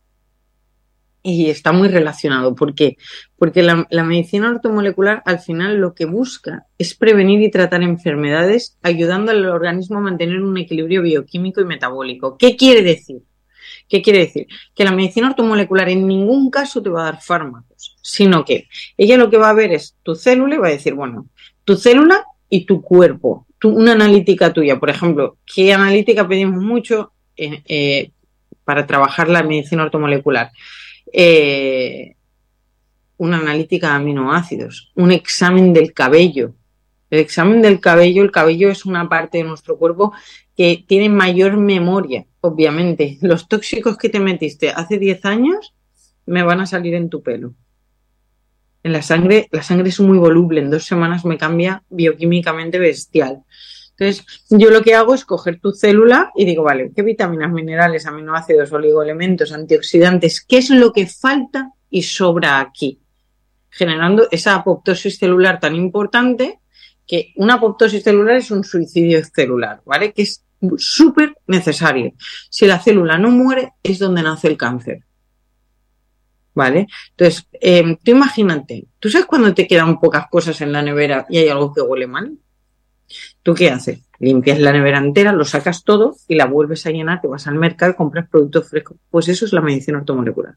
S4: Y está muy relacionado. ¿Por qué? Porque la, la medicina ortomolecular al final lo que busca es prevenir y tratar enfermedades, ayudando al organismo a mantener un equilibrio bioquímico y metabólico. ¿Qué quiere decir? ¿Qué quiere decir? Que la medicina ortomolecular en ningún caso te va a dar fármacos, sino que ella lo que va a ver es tu célula y va a decir, bueno, tu célula y tu cuerpo, tu, una analítica tuya. Por ejemplo, ¿qué analítica pedimos mucho eh, eh, para trabajar la medicina ortomolecular? Eh, una analítica de aminoácidos, un examen del cabello. El examen del cabello, el cabello es una parte de nuestro cuerpo que tiene mayor memoria, obviamente. Los tóxicos que te metiste hace diez años me van a salir en tu pelo. En la sangre, la sangre es muy voluble, en dos semanas me cambia bioquímicamente bestial. Entonces, yo lo que hago es coger tu célula y digo, vale, ¿qué vitaminas, minerales, aminoácidos, oligoelementos, antioxidantes, qué es lo que falta y sobra aquí? Generando esa apoptosis celular tan importante, que una apoptosis celular es un suicidio celular, ¿vale? Que es súper necesario. Si la célula no muere, es donde nace el cáncer. ¿Vale? Entonces, eh, tú imagínate, ¿tú sabes cuando te quedan pocas cosas en la nevera y hay algo que huele mal? ¿Tú qué haces? Limpias la nevera entera, lo sacas todo y la vuelves a llenar, te vas al mercado, compras productos frescos. Pues eso es la medicina ortomolecular.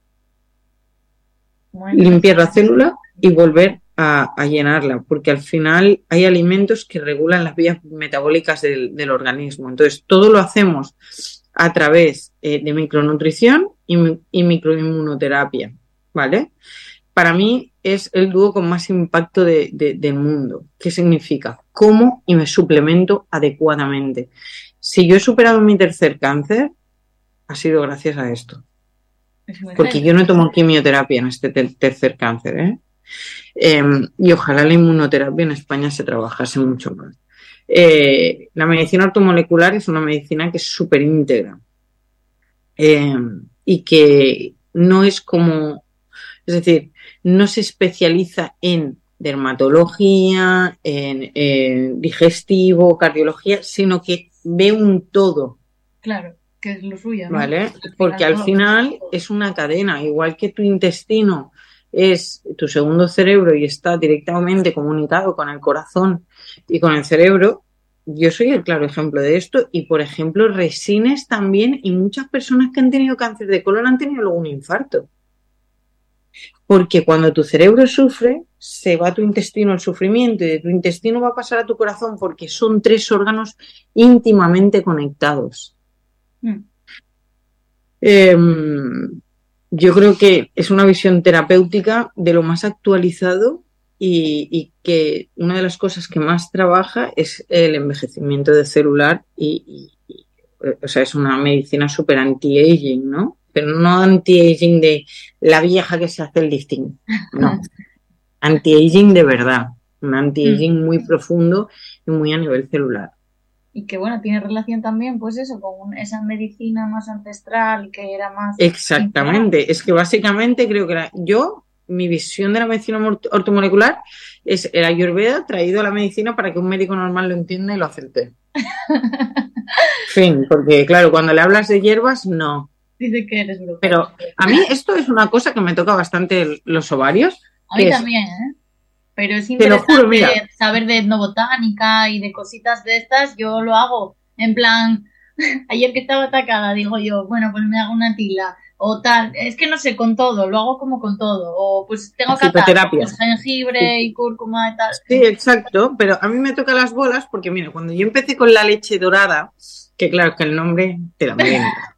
S4: Bueno, limpiar la célula y volver a, a llenarla, porque al final hay alimentos que regulan las vías metabólicas del, del organismo. Entonces, todo lo hacemos a través eh, de micronutrición y, y microinmunoterapia, ¿vale? Para mí es el dúo con más impacto de, de, del mundo. ¿Qué significa? Como y me suplemento adecuadamente. Si yo he superado mi tercer cáncer, ha sido gracias a esto. Porque yo no tomo quimioterapia en este ter tercer cáncer, ¿eh? Eh, y ojalá la inmunoterapia en España se trabajase mucho más. Eh, la medicina ortomolecular es una medicina que es súper íntegra eh, y que no es como, es decir, no se especializa en dermatología, en, en digestivo, cardiología, sino que ve un todo.
S3: Claro, que es lo suyo, ¿no?
S4: ¿Vale?
S3: Al
S4: Porque al final es una cadena, igual que tu intestino es tu segundo cerebro y está directamente comunicado con el corazón y con el cerebro. Yo soy el claro ejemplo de esto y, por ejemplo, resines también, y muchas personas que han tenido cáncer de colon han tenido luego un infarto. Porque cuando tu cerebro sufre, se va a tu intestino el sufrimiento y de tu intestino va a pasar a tu corazón, porque son tres órganos íntimamente conectados. Mm. Eh, yo creo que es una visión terapéutica de lo más actualizado y, y que una de las cosas que más trabaja es el envejecimiento de celular y, y, y o sea, es una medicina súper anti-aging, ¿no? Pero no anti-aging de la vieja que se hace el lifting, no. Anti-aging de verdad, un anti-aging muy profundo y muy a nivel celular.
S3: y que bueno, tiene relación también pues eso, con esa medicina más ancestral que era más...
S4: Exactamente, es que básicamente creo que la, yo, mi visión de la medicina ortomolecular es el Ayurveda traído a la medicina para que un médico normal lo entienda y lo acepte. Fin, porque claro, cuando le hablas de hierbas, no.
S3: Dice que eres bruja.
S4: Pero a mí esto es una cosa que me toca bastante los ovarios.
S3: A mí
S4: es,
S3: también, ¿eh? Pero es
S4: te lo
S3: interesante
S4: juro, mira.
S3: saber de etnobotánica y de cositas de estas, yo lo hago. En plan, ayer que estaba atacada, digo yo, bueno, pues me hago una tila o tal. Es que no sé, con todo, lo hago como con todo. O pues tengo catarro, pues jengibre y cúrcuma y tal.
S4: Sí, exacto, pero a mí me toca las bolas porque, mira, cuando yo empecé con la leche dorada, que claro, que el nombre te la merienda.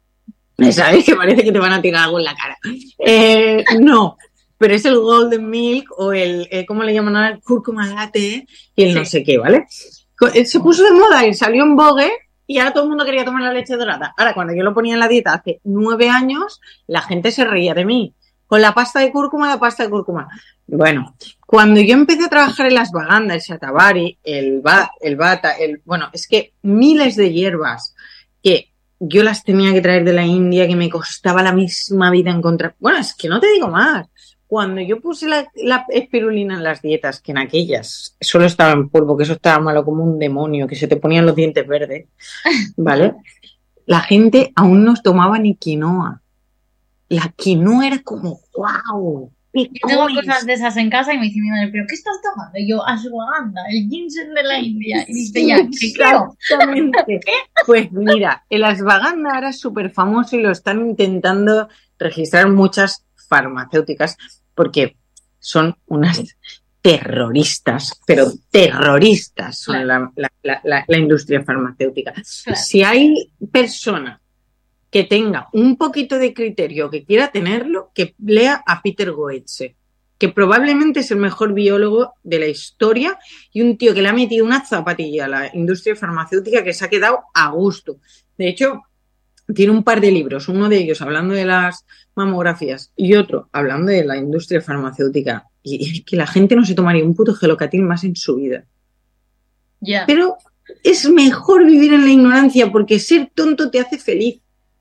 S4: ¿Sabes? Que parece que te van a tirar algo en la cara. Eh, no, pero es el Golden Milk o el, eh, ¿cómo le llaman ahora? El cúrcuma latte y el sí. no sé qué, ¿vale? Se puso de moda y salió en vogue y ahora todo el mundo quería tomar la leche dorada. Ahora, cuando yo lo ponía en la dieta hace nueve años, la gente se reía de mí. Con la pasta de cúrcuma, la pasta de cúrcuma. Bueno, cuando yo empecé a trabajar en las Baganda, el shatavari, el, ba, el bata, el, bueno, es que miles de hierbas que yo las tenía que traer de la India, que me costaba la misma vida encontrar. Bueno, es que no te digo más. Cuando yo puse la, la espirulina en las dietas, que en aquellas solo estaba en polvo, que eso estaba malo como un demonio, que se te ponían los dientes verdes, ¿vale? La gente aún no tomaba ni quinoa. La quinoa era como, ¡wow!
S3: Yo tengo cosas de esas en casa y me dice mi madre, ¿pero qué estás tomando? Y yo, ashwagandha, el ginseng de la India. Y dice, ya, ¿qué creo?
S4: Exactamente. Pues mira, el ashwagandha ahora es súper famoso y lo están intentando registrar muchas farmacéuticas porque son unas terroristas, pero terroristas son claro. la, la, la, la industria farmacéutica. Claro. Si hay personas que tenga un poquito de criterio, que quiera tenerlo, que lea a Peter Goetze, que probablemente es el mejor biólogo de la historia y un tío que le ha metido una zapatilla a la industria farmacéutica que se ha quedado a gusto. De hecho, tiene un par de libros, uno de ellos hablando de las mamografías y otro hablando de la industria farmacéutica. Y es que la gente no se tomaría un puto gelocatil más en su vida.
S3: Yeah.
S4: Pero es mejor vivir en la ignorancia porque ser tonto te hace feliz.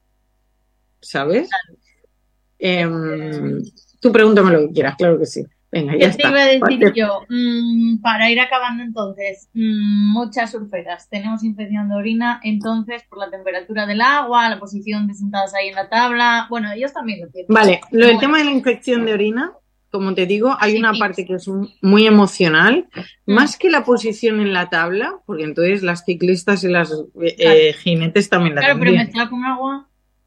S4: ¿Sabes? Eh, tú pregúntame lo que quieras, claro que sí. Venga, ya
S3: ¿Qué
S4: está.
S3: te iba a decir
S4: ¿Vale?
S3: yo? Mm, para ir acabando entonces, mm, muchas surferas. Tenemos infección de orina, entonces, por la temperatura del agua, la posición de sentadas ahí en la tabla. Bueno, ellos también lo tienen.
S4: Vale, lo del
S3: bueno.
S4: tema de la infección de orina, como te digo, hay
S3: Sí,
S4: una
S3: sí.
S4: parte que es muy emocional,
S3: Mm.
S4: más que la posición en la tabla, porque entonces las ciclistas y las eh,
S3: Claro.
S4: eh, jinetes también la
S3: Claro, pero
S4: tendrían.
S3: mezclado con agua.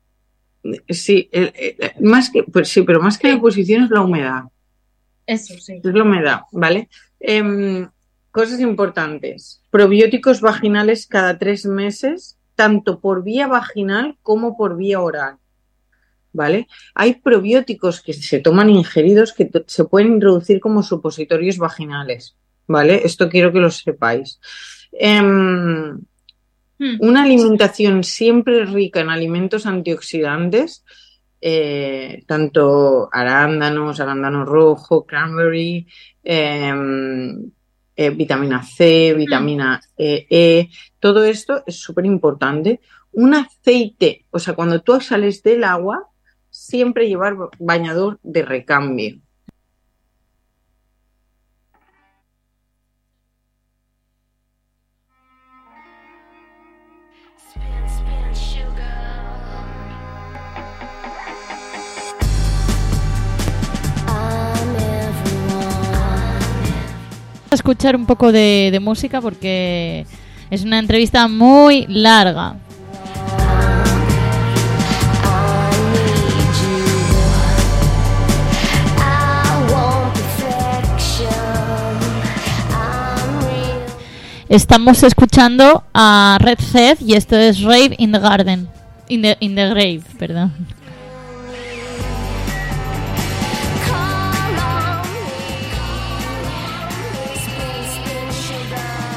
S4: Sí, eh, eh, más que, pues sí, pero más que la posición es la humedad.
S3: Eso, sí.
S4: Es la humedad, ¿vale? Em, cosas importantes. Probióticos vaginales cada tres meses, tanto por vía vaginal como por vía oral, ¿vale? Hay probióticos que se toman ingeridos que t- se pueden introducir como supositorios vaginales, ¿vale? Esto quiero que lo sepáis. Em,
S3: Mm.
S4: una alimentación siempre rica en alimentos antioxidantes, eh, tanto arándanos, arándano rojo, cranberry, eh, eh, vitamina C, vitamina E, E, todo esto es súper importante. Un aceite, o sea, cuando tú sales del agua, siempre llevar bañador de recambio.
S5: Spin, spin, sugar. I'm everyone.
S2: A escuchar un poco de, de música porque es una entrevista muy larga.
S5: I need you. I want perfection. I'm real.
S2: Estamos escuchando a Red Head y esto es Rave in the Garden. In the, in the Grave, perdón.
S5: Call on me. Spin, spin, sugar.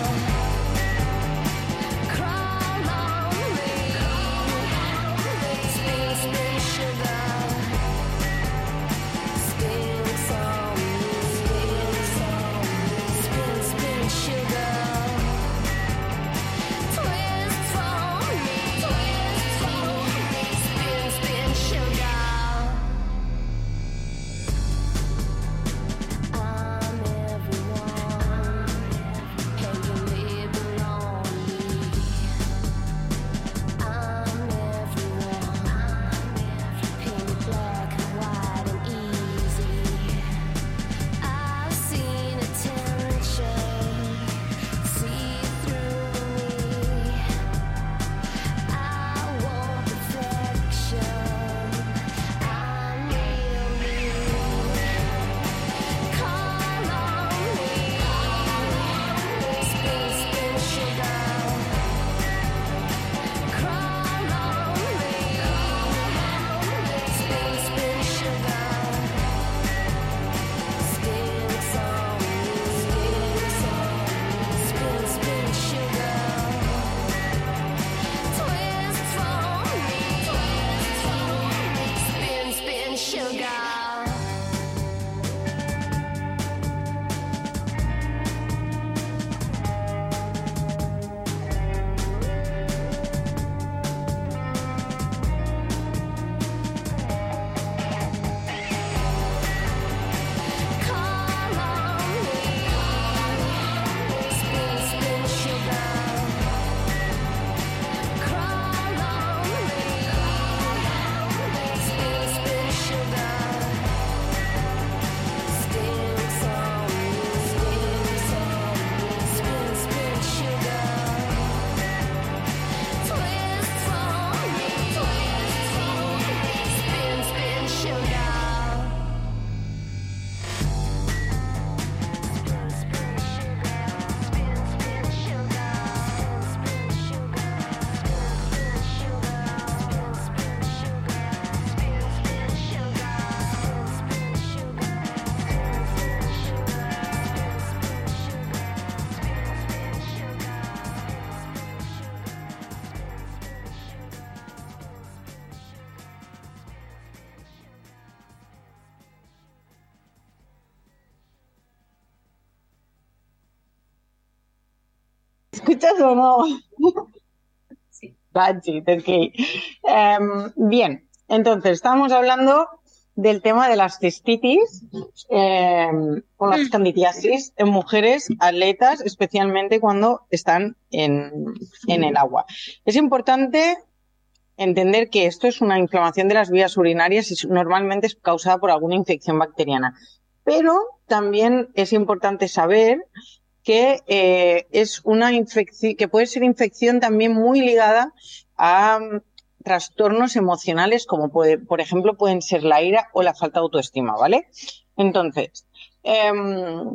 S5: Crawl on me. Spin, spin, sugar. Spin some me. Spin, spin, sugar.
S4: escuchas o no?
S3: Sí.
S4: That's it, ok. Em, bien, entonces estamos hablando del tema de las cistitis em, o las
S3: Mm.
S4: candidiasis en mujeres atletas, especialmente cuando están en, en el agua. Es importante entender que esto es una inflamación de las vías urinarias y normalmente es causada por alguna infección bacteriana. Pero también es importante saber que eh, es una infección, que puede ser infección también muy ligada a mm, trastornos emocionales, como puede, por ejemplo, pueden ser la ira o la falta de autoestima, ¿vale? Entonces, em,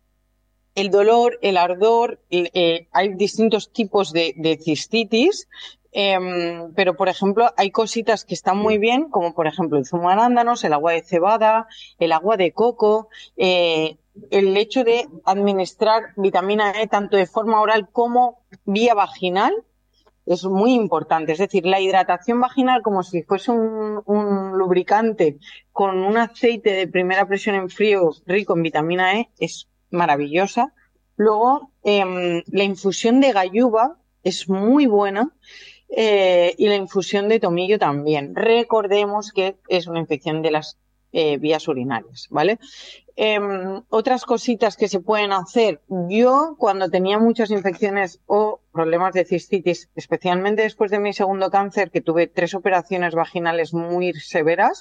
S4: el dolor, el ardor, el- eh, hay distintos tipos de, de cistitis, em, pero por ejemplo hay cositas que están muy bien, como por ejemplo el zumo de arándanos, el agua de cebada, el agua de coco, eh, el hecho de administrar vitamina E tanto de forma oral como vía vaginal es muy importante. Es decir, la hidratación vaginal como si fuese un, un lubricante con un aceite de primera presión en frío rico en vitamina E es maravillosa. Luego, em, la infusión de gayuba es muy buena eh, y la infusión de tomillo también. Recordemos que es una infección de las eh, vías urinarias, ¿vale? Em, otras cositas que se pueden hacer. Yo, cuando tenía muchas infecciones o problemas de cistitis, especialmente después de mi segundo cáncer, que tuve tres operaciones vaginales muy severas,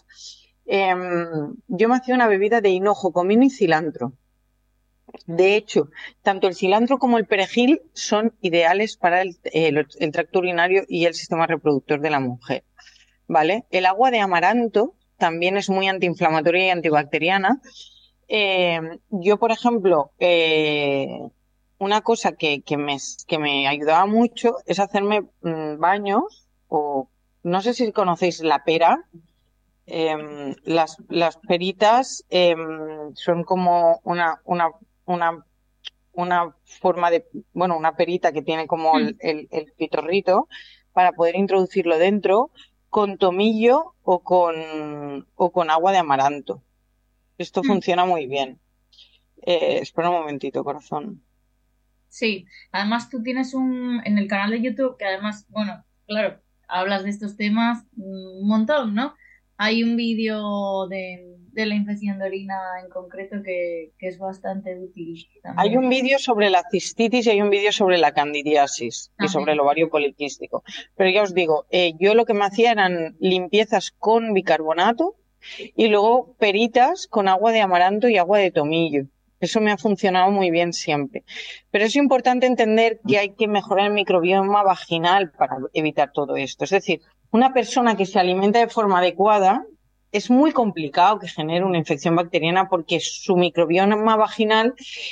S4: em, yo me hacía una bebida de hinojo, comino y cilantro. De hecho, tanto el cilantro como el perejil son ideales para el, el- el tracto urinario y el sistema reproductor de la mujer, ¿vale? El agua de amaranto también es muy antiinflamatoria y antibacteriana. Eh, yo, por ejemplo, eh, una cosa que, que me, que me ayudaba mucho es hacerme mm, baños, o no sé si conocéis la pera. Em, las, las peritas em, son como una, una, una, una forma de, bueno, una perita que tiene como el,
S3: Mm.
S4: el, el pitorrito para poder introducirlo dentro con tomillo o con, o con agua de amaranto. Esto
S3: Mm.
S4: funciona muy bien. Eh, espera un momentito, corazón.
S3: Sí, además tú tienes un, en el canal de YouTube, que además, bueno, claro, hablas de estos temas un montón, ¿no? Hay un vídeo de, de la infección de orina en concreto que, que es bastante útil
S4: Hay
S3: también.
S4: un vídeo sobre la cistitis y hay un vídeo sobre la candidiasis y sobre el
S3: También.
S4: ovario poliquístico. Pero ya os digo, eh, yo lo que me hacía eran limpiezas con bicarbonato y luego peritas con agua de amaranto y agua de tomillo. Eso me ha funcionado muy bien siempre. Pero es importante entender que hay que mejorar el microbioma vaginal para evitar todo esto. Es decir, una persona que se alimenta de forma adecuada es muy complicado que genere una infección bacteriana porque su microbioma vaginal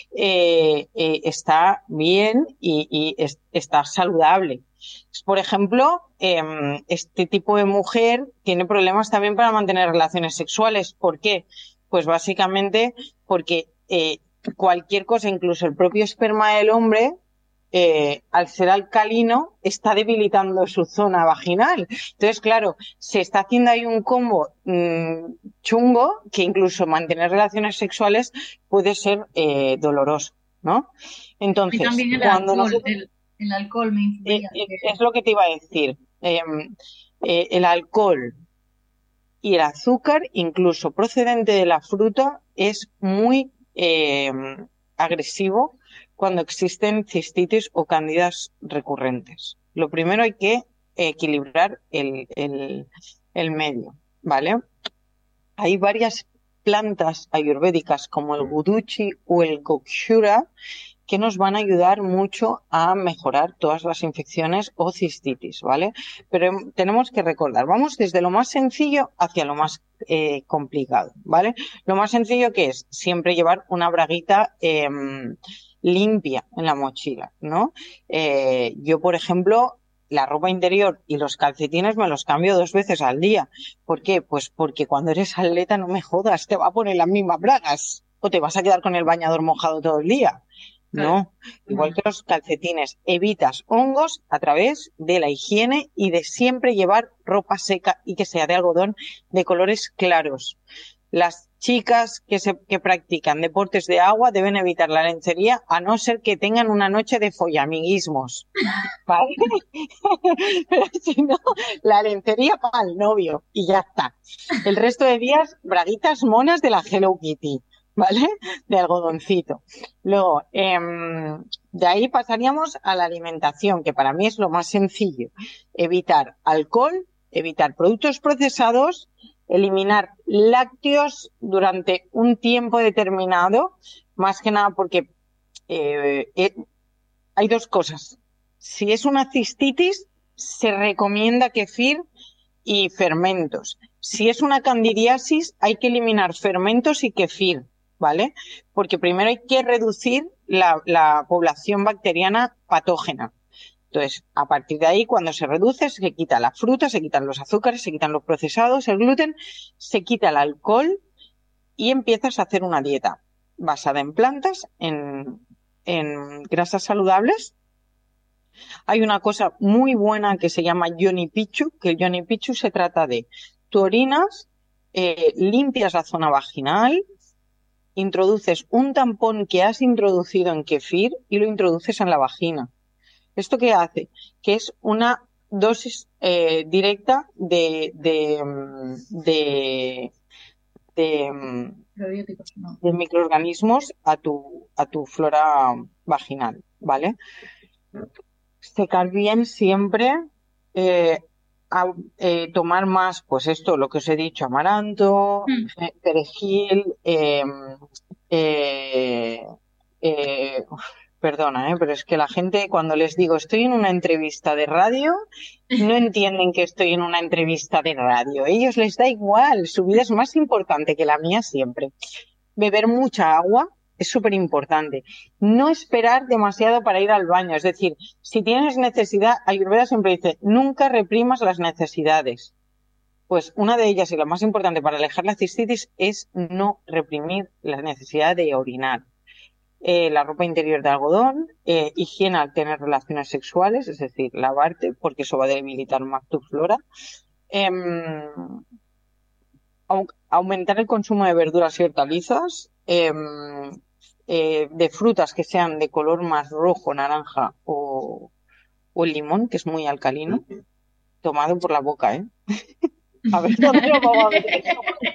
S4: eh, eh, está bien y, y es- está saludable. Por ejemplo, em, este tipo de mujer tiene problemas también para mantener relaciones sexuales. ¿Por qué? Pues básicamente porque eh, cualquier cosa, incluso el propio esperma del hombre, eh, al ser alcalino, está debilitando su zona vaginal. Entonces, claro, se está haciendo ahí un combo mm, chungo que incluso mantener relaciones sexuales puede ser eh, doloroso, ¿no?
S3: Y
S4: Entonces,
S3: también el
S4: cuando
S3: alcohol,
S4: nosotros
S3: el, el alcohol me
S4: eh,
S3: influía.
S4: eh,
S3: que-
S4: es lo que te iba a decir. Eh, eh, el alcohol y el azúcar, incluso procedente de la fruta, es muy eh, agresivo cuando existen cistitis o cándidas recurrentes. Lo primero hay que equilibrar el, el, el medio, ¿vale? Hay varias plantas ayurvédicas como el guduchi o el gokshura que nos van a ayudar mucho a mejorar todas las infecciones o cistitis, ¿vale? Pero em, tenemos que recordar, vamos desde lo más sencillo hacia lo más eh, complicado, ¿vale? Lo más sencillo que es siempre llevar una braguita em, limpia en la mochila, ¿no? Eh, yo, por ejemplo, la ropa interior y los calcetines me los cambio dos veces al día. ¿Por qué? Pues porque cuando eres atleta, no me jodas, te va a poner las mismas bragas o te vas a quedar con el bañador mojado todo el día.
S3: Claro.
S4: No, igual
S3: No.
S4: que los calcetines, evitas hongos a través de la higiene y de siempre llevar ropa seca y que sea de algodón de colores claros. Las chicas que, se, que practican deportes de agua deben evitar la lencería a no ser que tengan una noche de follamiguismos, ¿vale? Pero si no, la lencería para el novio y ya está. El resto de días, braguitas monas de la Hello Kitty, ¿vale? De algodoncito. Luego, em, de ahí pasaríamos a la alimentación, que para mí es lo más sencillo. Evitar alcohol, evitar productos procesados, eliminar lácteos durante un tiempo determinado, más que nada porque eh, eh, hay dos cosas. Si es una cistitis, se recomienda kefir y fermentos. Si es una candidiasis, hay que eliminar fermentos y kefir, ¿vale? Porque primero hay que reducir la, la población bacteriana patógena. Entonces, a partir de ahí, cuando se reduce, se quita la fruta, se quitan los azúcares, se quitan los procesados, el gluten, se quita el alcohol y empiezas a hacer una dieta basada en plantas, en, en grasas saludables. Hay una cosa muy buena que se llama Yoni Pichu, que el Yoni Pichu se trata de tú orinas, eh, limpias la zona vaginal, introduces un tampón que has introducido en kefir y lo introduces en la vagina. ¿Esto qué hace? Que es una dosis eh, directa de, de, de, de,
S3: Probióticos, no.
S4: de microorganismos a tu, a tu flora vaginal, ¿vale? Secar bien siempre, eh, a- eh, tomar más, pues esto, lo que os he dicho, amaranto,
S3: Mm.
S4: eh, perejil, eh, eh, eh, uf, perdona, eh, pero es que la gente cuando les digo estoy en una entrevista de radio, no entienden que estoy en una entrevista de radio. A ellos les da igual, su vida es más importante que la mía siempre. Beber mucha agua es súper importante. No esperar demasiado para ir al baño. Es decir, si tienes necesidad, Ayurveda siempre dice, nunca reprimas las necesidades. Pues una de ellas y la más importante para alejar la cistitis es no reprimir la necesidad de orinar. Eh, la ropa interior de algodón, eh, higiene al tener relaciones sexuales, es decir, lavarte, porque eso va a debilitar más tu flora. Em, au- aumentar el consumo de verduras y hortalizas, em, eh, de frutas que sean de color más rojo, naranja o, o el limón, que es muy alcalino, tomado por la boca, ¿eh? A ver dónde lo vamos a meter.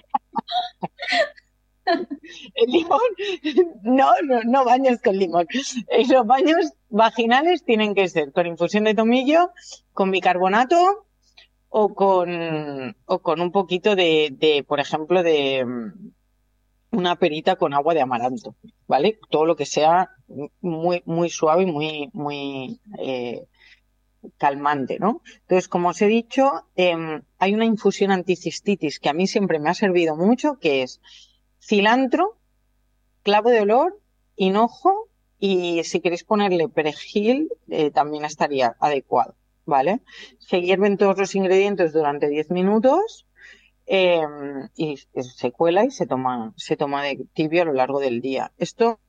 S4: El limón, no, no, no baños con limón. Eh, Los baños vaginales tienen que ser con infusión de tomillo, con bicarbonato o con, o con un poquito de, de, por ejemplo, de mm, una perita con agua de amaranto, ¿vale? Todo lo que sea muy, muy suave y muy, muy eh, calmante, ¿no? Entonces, como os he dicho, em, hay una infusión anticistitis que a mí siempre me ha servido mucho, que es cilantro, clavo de olor, hinojo y si queréis ponerle perejil, eh, también estaría adecuado, ¿vale? Se hierven todos los ingredientes durante diez minutos eh, y se cuela y se toma, se toma de tibio a lo largo del día. Esto,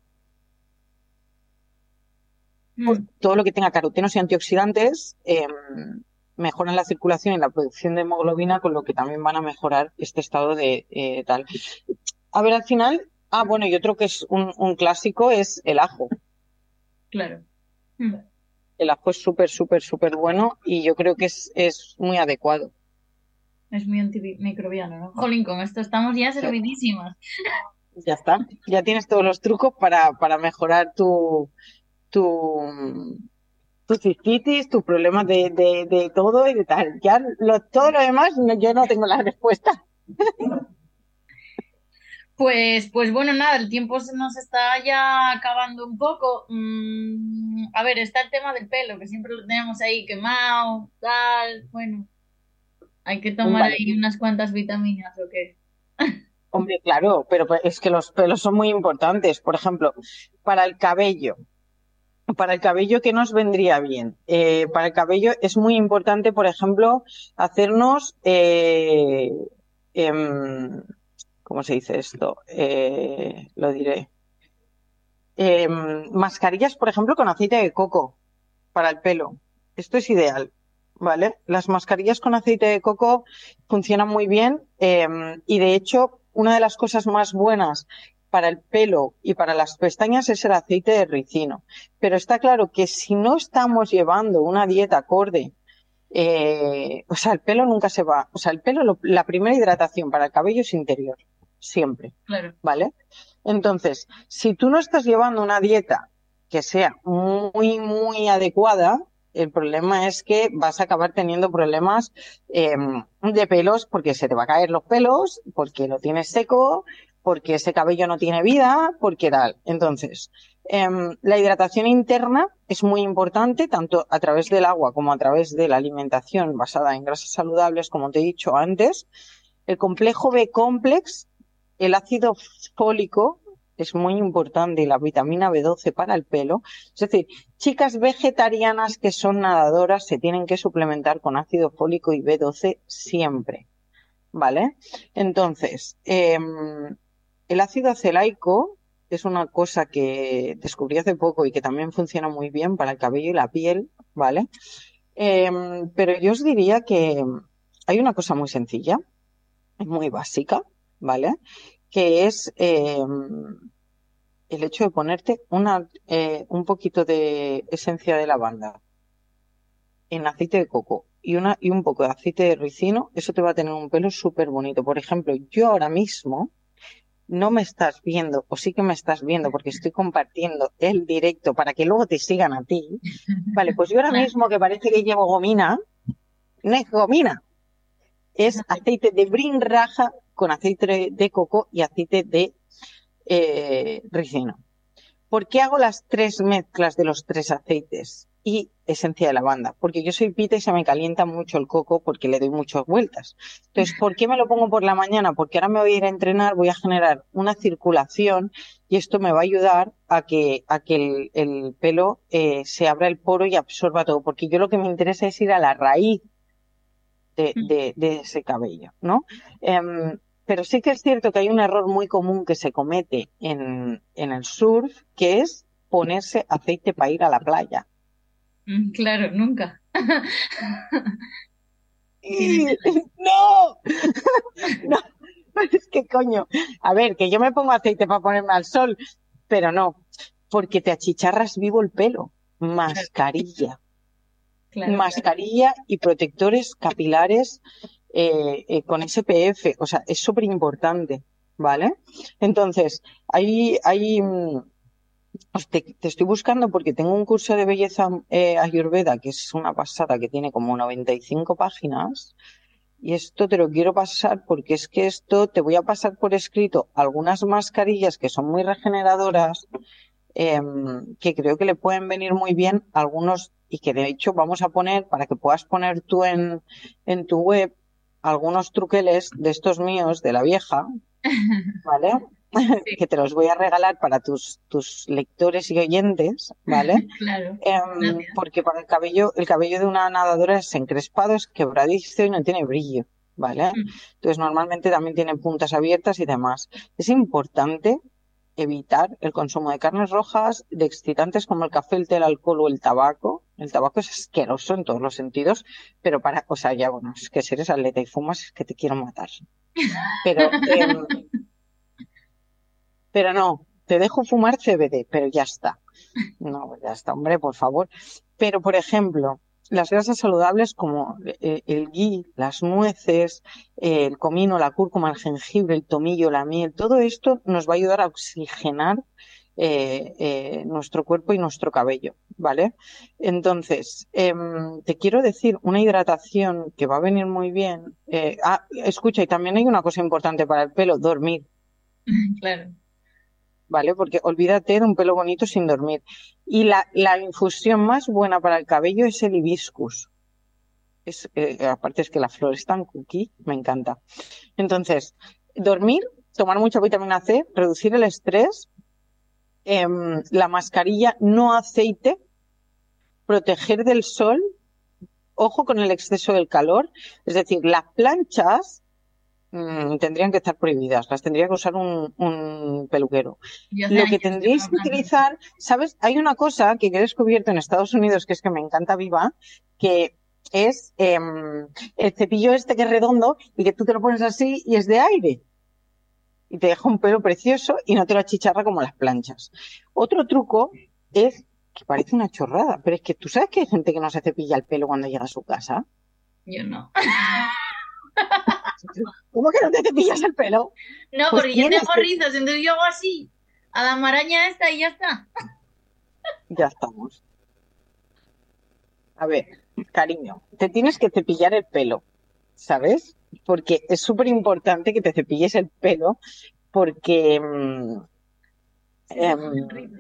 S3: Mm.
S4: todo lo que tenga carotenos y antioxidantes, eh, mejoran la circulación y la producción de hemoglobina, con lo que también van a mejorar este estado de eh, tal. A ver, al final, ah, bueno, y otro que es un, un clásico es el ajo.
S3: Claro. Mm.
S4: El ajo es súper, súper, súper bueno y yo creo que es, es muy adecuado.
S3: Es muy antimicrobiano, ¿no? Jolín, con esto estamos ya servidísimas.
S4: Ya está. Ya tienes todos los trucos para, para mejorar tu, tu, tu cistitis, tus problemas de, de, de todo y de tal. Ya lo, todo lo demás, no- yo no tengo la respuesta.
S3: Pues, pues bueno, nada, el tiempo se nos está ya acabando un poco. Mm, a ver, está el tema del pelo, que siempre lo tenemos ahí quemado, tal. Bueno, hay que tomar
S4: Vale.
S3: ahí unas cuantas vitaminas o qué.
S4: Hombre, claro, pero pues es que los pelos son muy importantes. Por ejemplo, para el cabello. Para el cabello, ¿qué nos vendría bien? Eh, para el cabello es muy importante, por ejemplo, hacernos, eh, em, ¿cómo se dice esto? Eh, lo diré. Em, mascarillas, por ejemplo, con aceite de coco para el pelo. Esto es ideal, ¿vale? Las mascarillas con aceite de coco funcionan muy bien em, y de hecho una de las cosas más buenas para el pelo y para las pestañas es el aceite de ricino. Pero está claro que si no estamos llevando una dieta acorde, eh, o sea, el pelo nunca se va. O sea, el pelo, lo- la primera hidratación para el cabello es interior, siempre,
S3: Claro.
S4: ¿vale? Entonces, si tú no estás llevando una dieta que sea muy, muy adecuada, el problema es que vas a acabar teniendo problemas eh, de pelos porque se te va a caer los pelos, porque lo tienes seco, porque ese cabello no tiene vida, porque tal. Entonces, em, la hidratación interna es muy importante, tanto a través del agua como a través de la alimentación basada en grasas saludables, como te he dicho antes. El complejo B complex, el ácido fólico es muy importante y la vitamina B doce para el pelo. Es decir, chicas vegetarianas que son nadadoras se tienen que suplementar con ácido fólico y B doce siempre, ¿vale? Entonces, em, el ácido acelaico es una cosa que descubrí hace poco y que también funciona muy bien para el cabello y la piel, ¿vale? Em, pero yo os diría que hay una cosa muy sencilla, muy básica, ¿vale? Que es eh, el hecho de ponerte una, eh, un poquito de esencia de lavanda en aceite de coco y, una, y un poco de aceite de ricino, eso te va a tener un pelo súper bonito. Por ejemplo, yo ahora mismo no me estás viendo, o sí que me estás viendo porque estoy compartiendo el directo para que luego te sigan a ti. Vale, pues yo ahora mismo que parece que llevo gomina, no es gomina, es aceite de brin raja con aceite de coco y aceite de eh, ricino. ¿Por qué hago las tres mezclas de los tres aceites y esencia de lavanda? Porque yo soy pita y se me calienta mucho el coco porque le doy muchas vueltas. Entonces, ¿por qué me lo pongo por la mañana? Porque ahora me voy a ir a entrenar, voy a generar una circulación y esto me va a ayudar a que, a que el, el pelo eh, se abra el poro y absorba todo. Porque yo lo que me interesa es ir a la raíz de, de, de ese cabello, ¿no? Em, pero sí que es cierto que hay un error muy común que se comete en, en el surf, que es ponerse aceite para ir a la playa.
S3: Mm, Claro, nunca.
S4: Y, ¡no! No, es que coño. A ver, que yo me pongo aceite para ponerme al sol, pero no, porque te achicharras vivo el pelo. Mascarilla.
S3: Claro, claro.
S4: Mascarilla y protectores capilares eh, eh, con S P F, o sea, es súper importante, ¿vale? Entonces, hay, hay, mm, os te, te estoy buscando porque tengo un curso de belleza eh, Ayurveda que es una pasada, que tiene como noventa y cinco páginas, y esto te lo quiero pasar porque es que esto te voy a pasar por escrito algunas mascarillas que son muy regeneradoras, eh, que creo que le pueden venir muy bien a algunos y que de hecho vamos a poner para que puedas poner tú en, en tu web algunos truqueles de estos míos de la vieja, ¿vale?
S3: Sí,
S4: Que te los voy a regalar para tus, tus lectores y oyentes, ¿vale?
S3: claro.
S4: Em,
S3: Gracias.
S4: porque para el cabello, el cabello de una nadadora es encrespado, es quebradizo y no tiene brillo, ¿vale?
S3: Mm,
S4: Entonces normalmente también tiene puntas abiertas y demás. Es importante evitar el consumo de carnes rojas, de excitantes como el café, el té, el alcohol o el tabaco. El tabaco es asqueroso en todos los sentidos, pero para, o sea, ya bueno, es que si eres atleta y fumas es que te quiero matar. Pero, em, pero no, te dejo fumar C B D, pero ya está. No, ya está, hombre, por favor. Pero, por ejemplo, las grasas saludables como eh, el ghee, las nueces, eh, el comino, la cúrcuma, el jengibre, el tomillo, la miel, todo esto nos va a ayudar a oxigenar eh, eh, nuestro cuerpo y nuestro cabello, ¿vale? Entonces, em, te quiero decir una hidratación que va a venir muy bien. Eh, ah, escucha, y también hay una cosa importante para el pelo, dormir.
S3: Claro.
S4: ¿Vale? Porque olvídate de un pelo bonito sin dormir. Y la, la infusión más buena para el cabello es el hibiscus. Es, eh, aparte es que la flor es tan cookie, me encanta. Entonces, dormir, tomar mucha vitamina C, reducir el estrés, em, la mascarilla, no aceite, proteger del sol, ojo con el exceso del calor. Es decir, las planchas mm, tendrían que estar prohibidas, las tendría que usar un, un peluquero.
S3: Yo hace
S4: Lo
S3: años
S4: que
S3: que no
S4: tendríais que
S3: hablo.
S4: utilizar, ¿sabes? Hay una cosa que he descubierto en Estados Unidos que es que me encanta viva, que es em, el cepillo este que es redondo y que tú te lo pones así y es de aire. y te deja un pelo precioso y no te lo achicharra como las planchas. Otro truco es, que parece una chorrada, pero es que tú sabes que hay gente que no se cepilla el pelo cuando llega a su casa.
S3: Yo no.
S4: ¿Cómo que no te cepillas el pelo?
S3: No,
S4: Pues
S3: porque yo
S4: tienes
S3: tengo
S4: que-
S3: rizos, entonces yo hago así, a la maraña esta y ya está.
S4: Ya estamos. A ver, cariño, te tienes que cepillar el pelo, ¿sabes? Porque es súper importante que te cepilles el pelo porque... mm,
S3: Que se
S4: em,
S3: jode el rizo.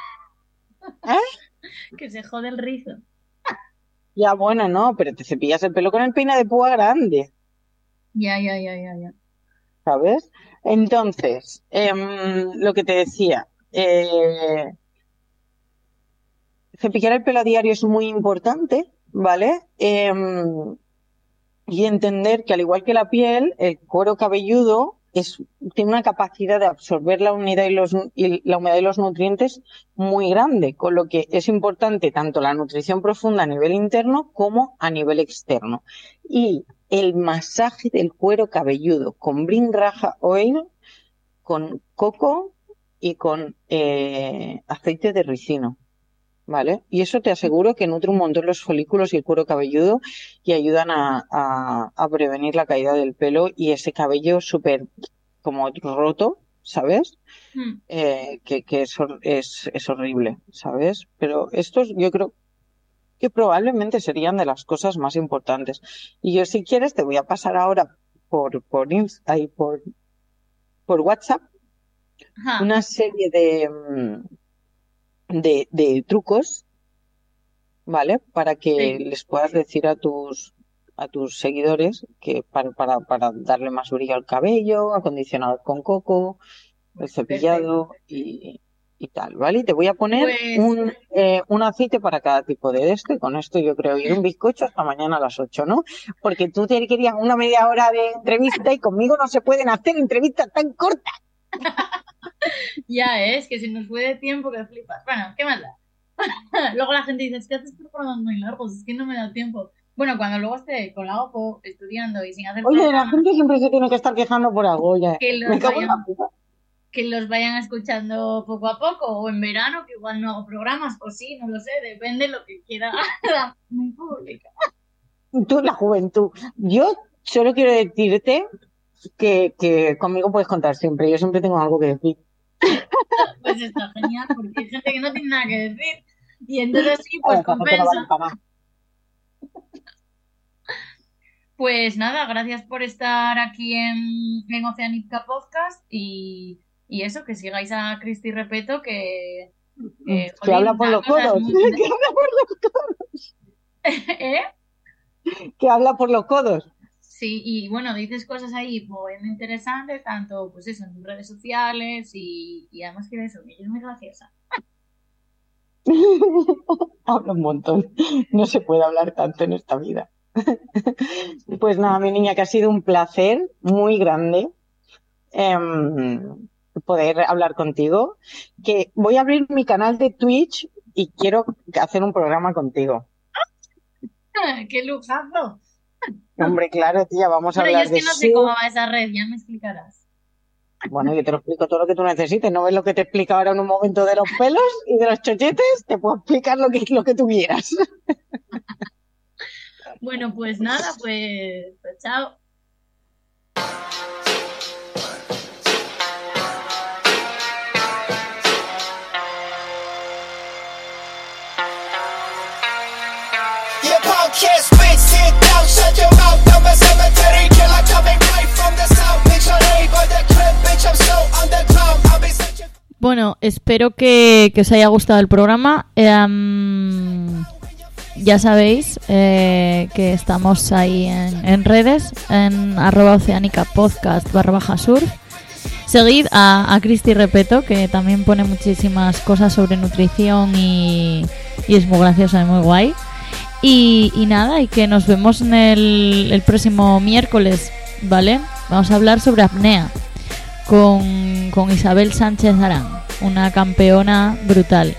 S4: ¿eh?
S3: Que se jode el rizo.
S4: Ya, bueno, no, pero te cepillas el pelo con el peine de púa grande,
S3: Ya, ya, ya, ya, ya.
S4: ¿sabes? Entonces, em, lo que te decía, eh, cepillar el pelo a diario es muy importante, ¿vale? Em, y entender que al igual que la piel, el cuero cabelludo es, tiene una capacidad de absorber la humedad y los, y la humedad y los nutrientes muy grande, con lo que es importante tanto la nutrición profunda a nivel interno como a nivel externo. Y el masaje del cuero cabelludo con Bring Raja Oil, con coco y con eh, aceite de ricino. ¿Vale? Y eso te aseguro que nutre un montón los folículos y el cuero cabelludo y ayudan a, a, a prevenir la caída del pelo y ese cabello súper como roto, ¿sabes?
S3: Hmm.
S4: Eh, que que es, hor- es, es horrible, ¿sabes? Pero estos yo creo que probablemente serían de las cosas más importantes. Y yo si quieres te voy a pasar ahora por, por, Inst- ahí, por, por WhatsApp
S3: Ajá.
S4: una serie de... mm, de, de trucos, ¿vale? Para que
S3: Sí.
S4: les puedas decir a tus a tus seguidores que para, para, para darle más brillo al cabello, acondicionador con coco, el cepillado y, y tal, ¿vale? Y te voy a poner
S3: Pues-
S4: un, eh, un aceite para cada tipo de esto y con esto yo creo ir un bizcocho hasta mañana a las ocho, ¿no? Porque tú te querías una media hora de entrevista y conmigo no se pueden hacer entrevistas tan cortas.
S3: Ya es, que se nos fue de tiempo que flipas. Bueno, ¿qué más da? Luego la gente dice, es que haces programas muy largos, es que no me da tiempo. Bueno, cuando luego esté con la OPO estudiando y sin hacer
S4: Oye, la
S3: programas,
S4: gente siempre se tiene que estar quejando por algo, ya.
S3: Que los
S4: Me cago en
S3: vayan-
S4: la puta.
S3: que los vayan escuchando poco a poco, o en verano, que igual no hago programas, o sí, no lo sé, depende de lo que quiera mi público.
S4: Tú, la juventud. Yo solo quiero decirte que, que conmigo puedes contar siempre. Yo siempre tengo algo que decir.
S3: Pues está genial, porque hay gente que no tiene nada que decir. Y entonces sí, pues
S4: Ahora, tampoco no
S3: compensa.
S4: vale para nada.
S3: Pues nada, gracias por estar aquí en, en Oceánica Podcast y, y eso, que sigáis a Cristi Repeto, que... que,
S4: Que
S3: jolín,
S4: habla por
S3: da
S4: los
S3: cosas
S4: codos.
S3: muy-
S4: Que habla por los
S3: ¿Eh?
S4: que habla por los codos.
S3: Sí, y bueno, dices cosas ahí muy interesantes, tanto pues eso, en tus redes sociales y, y además que eso, que yo es muy graciosa.
S4: Habla un montón. No se puede hablar tanto en esta vida. Pues nada, mi niña, que ha sido un placer muy grande em, poder hablar contigo. Que voy a abrir mi canal de Twitch y quiero hacer un programa contigo.
S3: ¡Qué lujazo!
S4: Hombre, claro, tía, vamos a
S3: Bueno, yo
S4: hablar
S3: es que
S4: de
S3: no sé
S4: surf.
S3: cómo va esa red, ya me explicarás.
S4: Bueno, yo te lo explico todo lo que tú necesites. ¿No ves lo que te explico ahora en un momento de los pelos y de los chochetes? Te puedo explicar lo que, lo que tú quieras.
S3: Bueno, pues nada, pues, pues chao.
S5: Your punk can't spit, sit down, shut your mouth. I'm a cemetery killer coming right from the south. Bitch, I ain't got the clip, bitch, I'm so underground. I'll be searching.
S2: Bueno, espero que, que os haya gustado el programa. Eh, ya sabéis eh, que estamos ahí en, en redes, en arroba oceánica podcast barra baja surf. Seguid a, a Cristi Repeto, que también pone muchísimas cosas sobre nutrición y, y es muy graciosa y muy guay. Y, y nada, y que nos vemos en el, el próximo miércoles, ¿vale? Vamos a hablar sobre apnea con, con Isabel Sánchez Arán, una campeona brutal.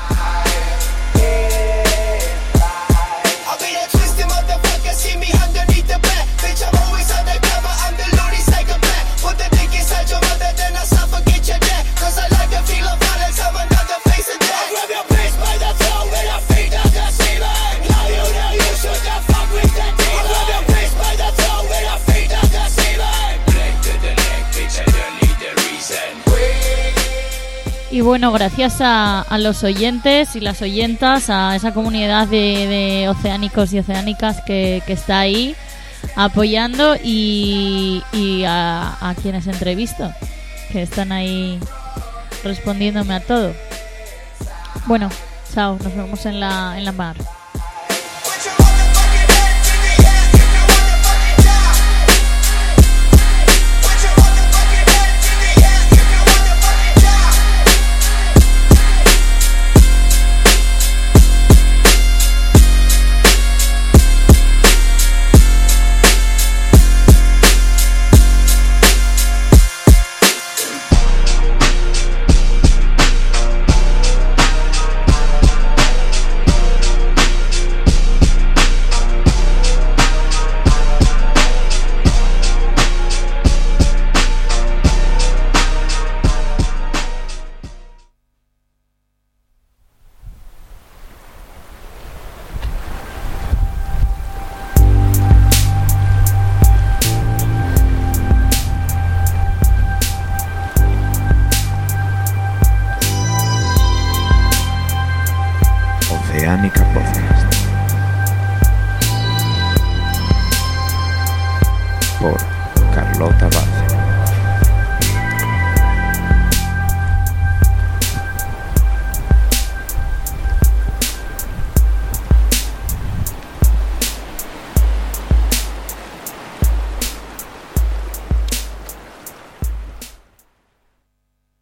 S5: I'll be the twisted motherfucker, see me underneath the bed. Bitch, I'm always undercover, I'm the loony psychopath. Put the dick inside your mother, then
S2: Y bueno, gracias a, a los oyentes y las oyentas, a esa comunidad de, de oceánicos y oceánicas que, que está ahí apoyando y, y a, a quienes entrevisto, que están ahí respondiéndome a todo. Bueno, chao, nos vemos en la, en la mar.
S1: Oceánica Podcast por Carlota Vázquez.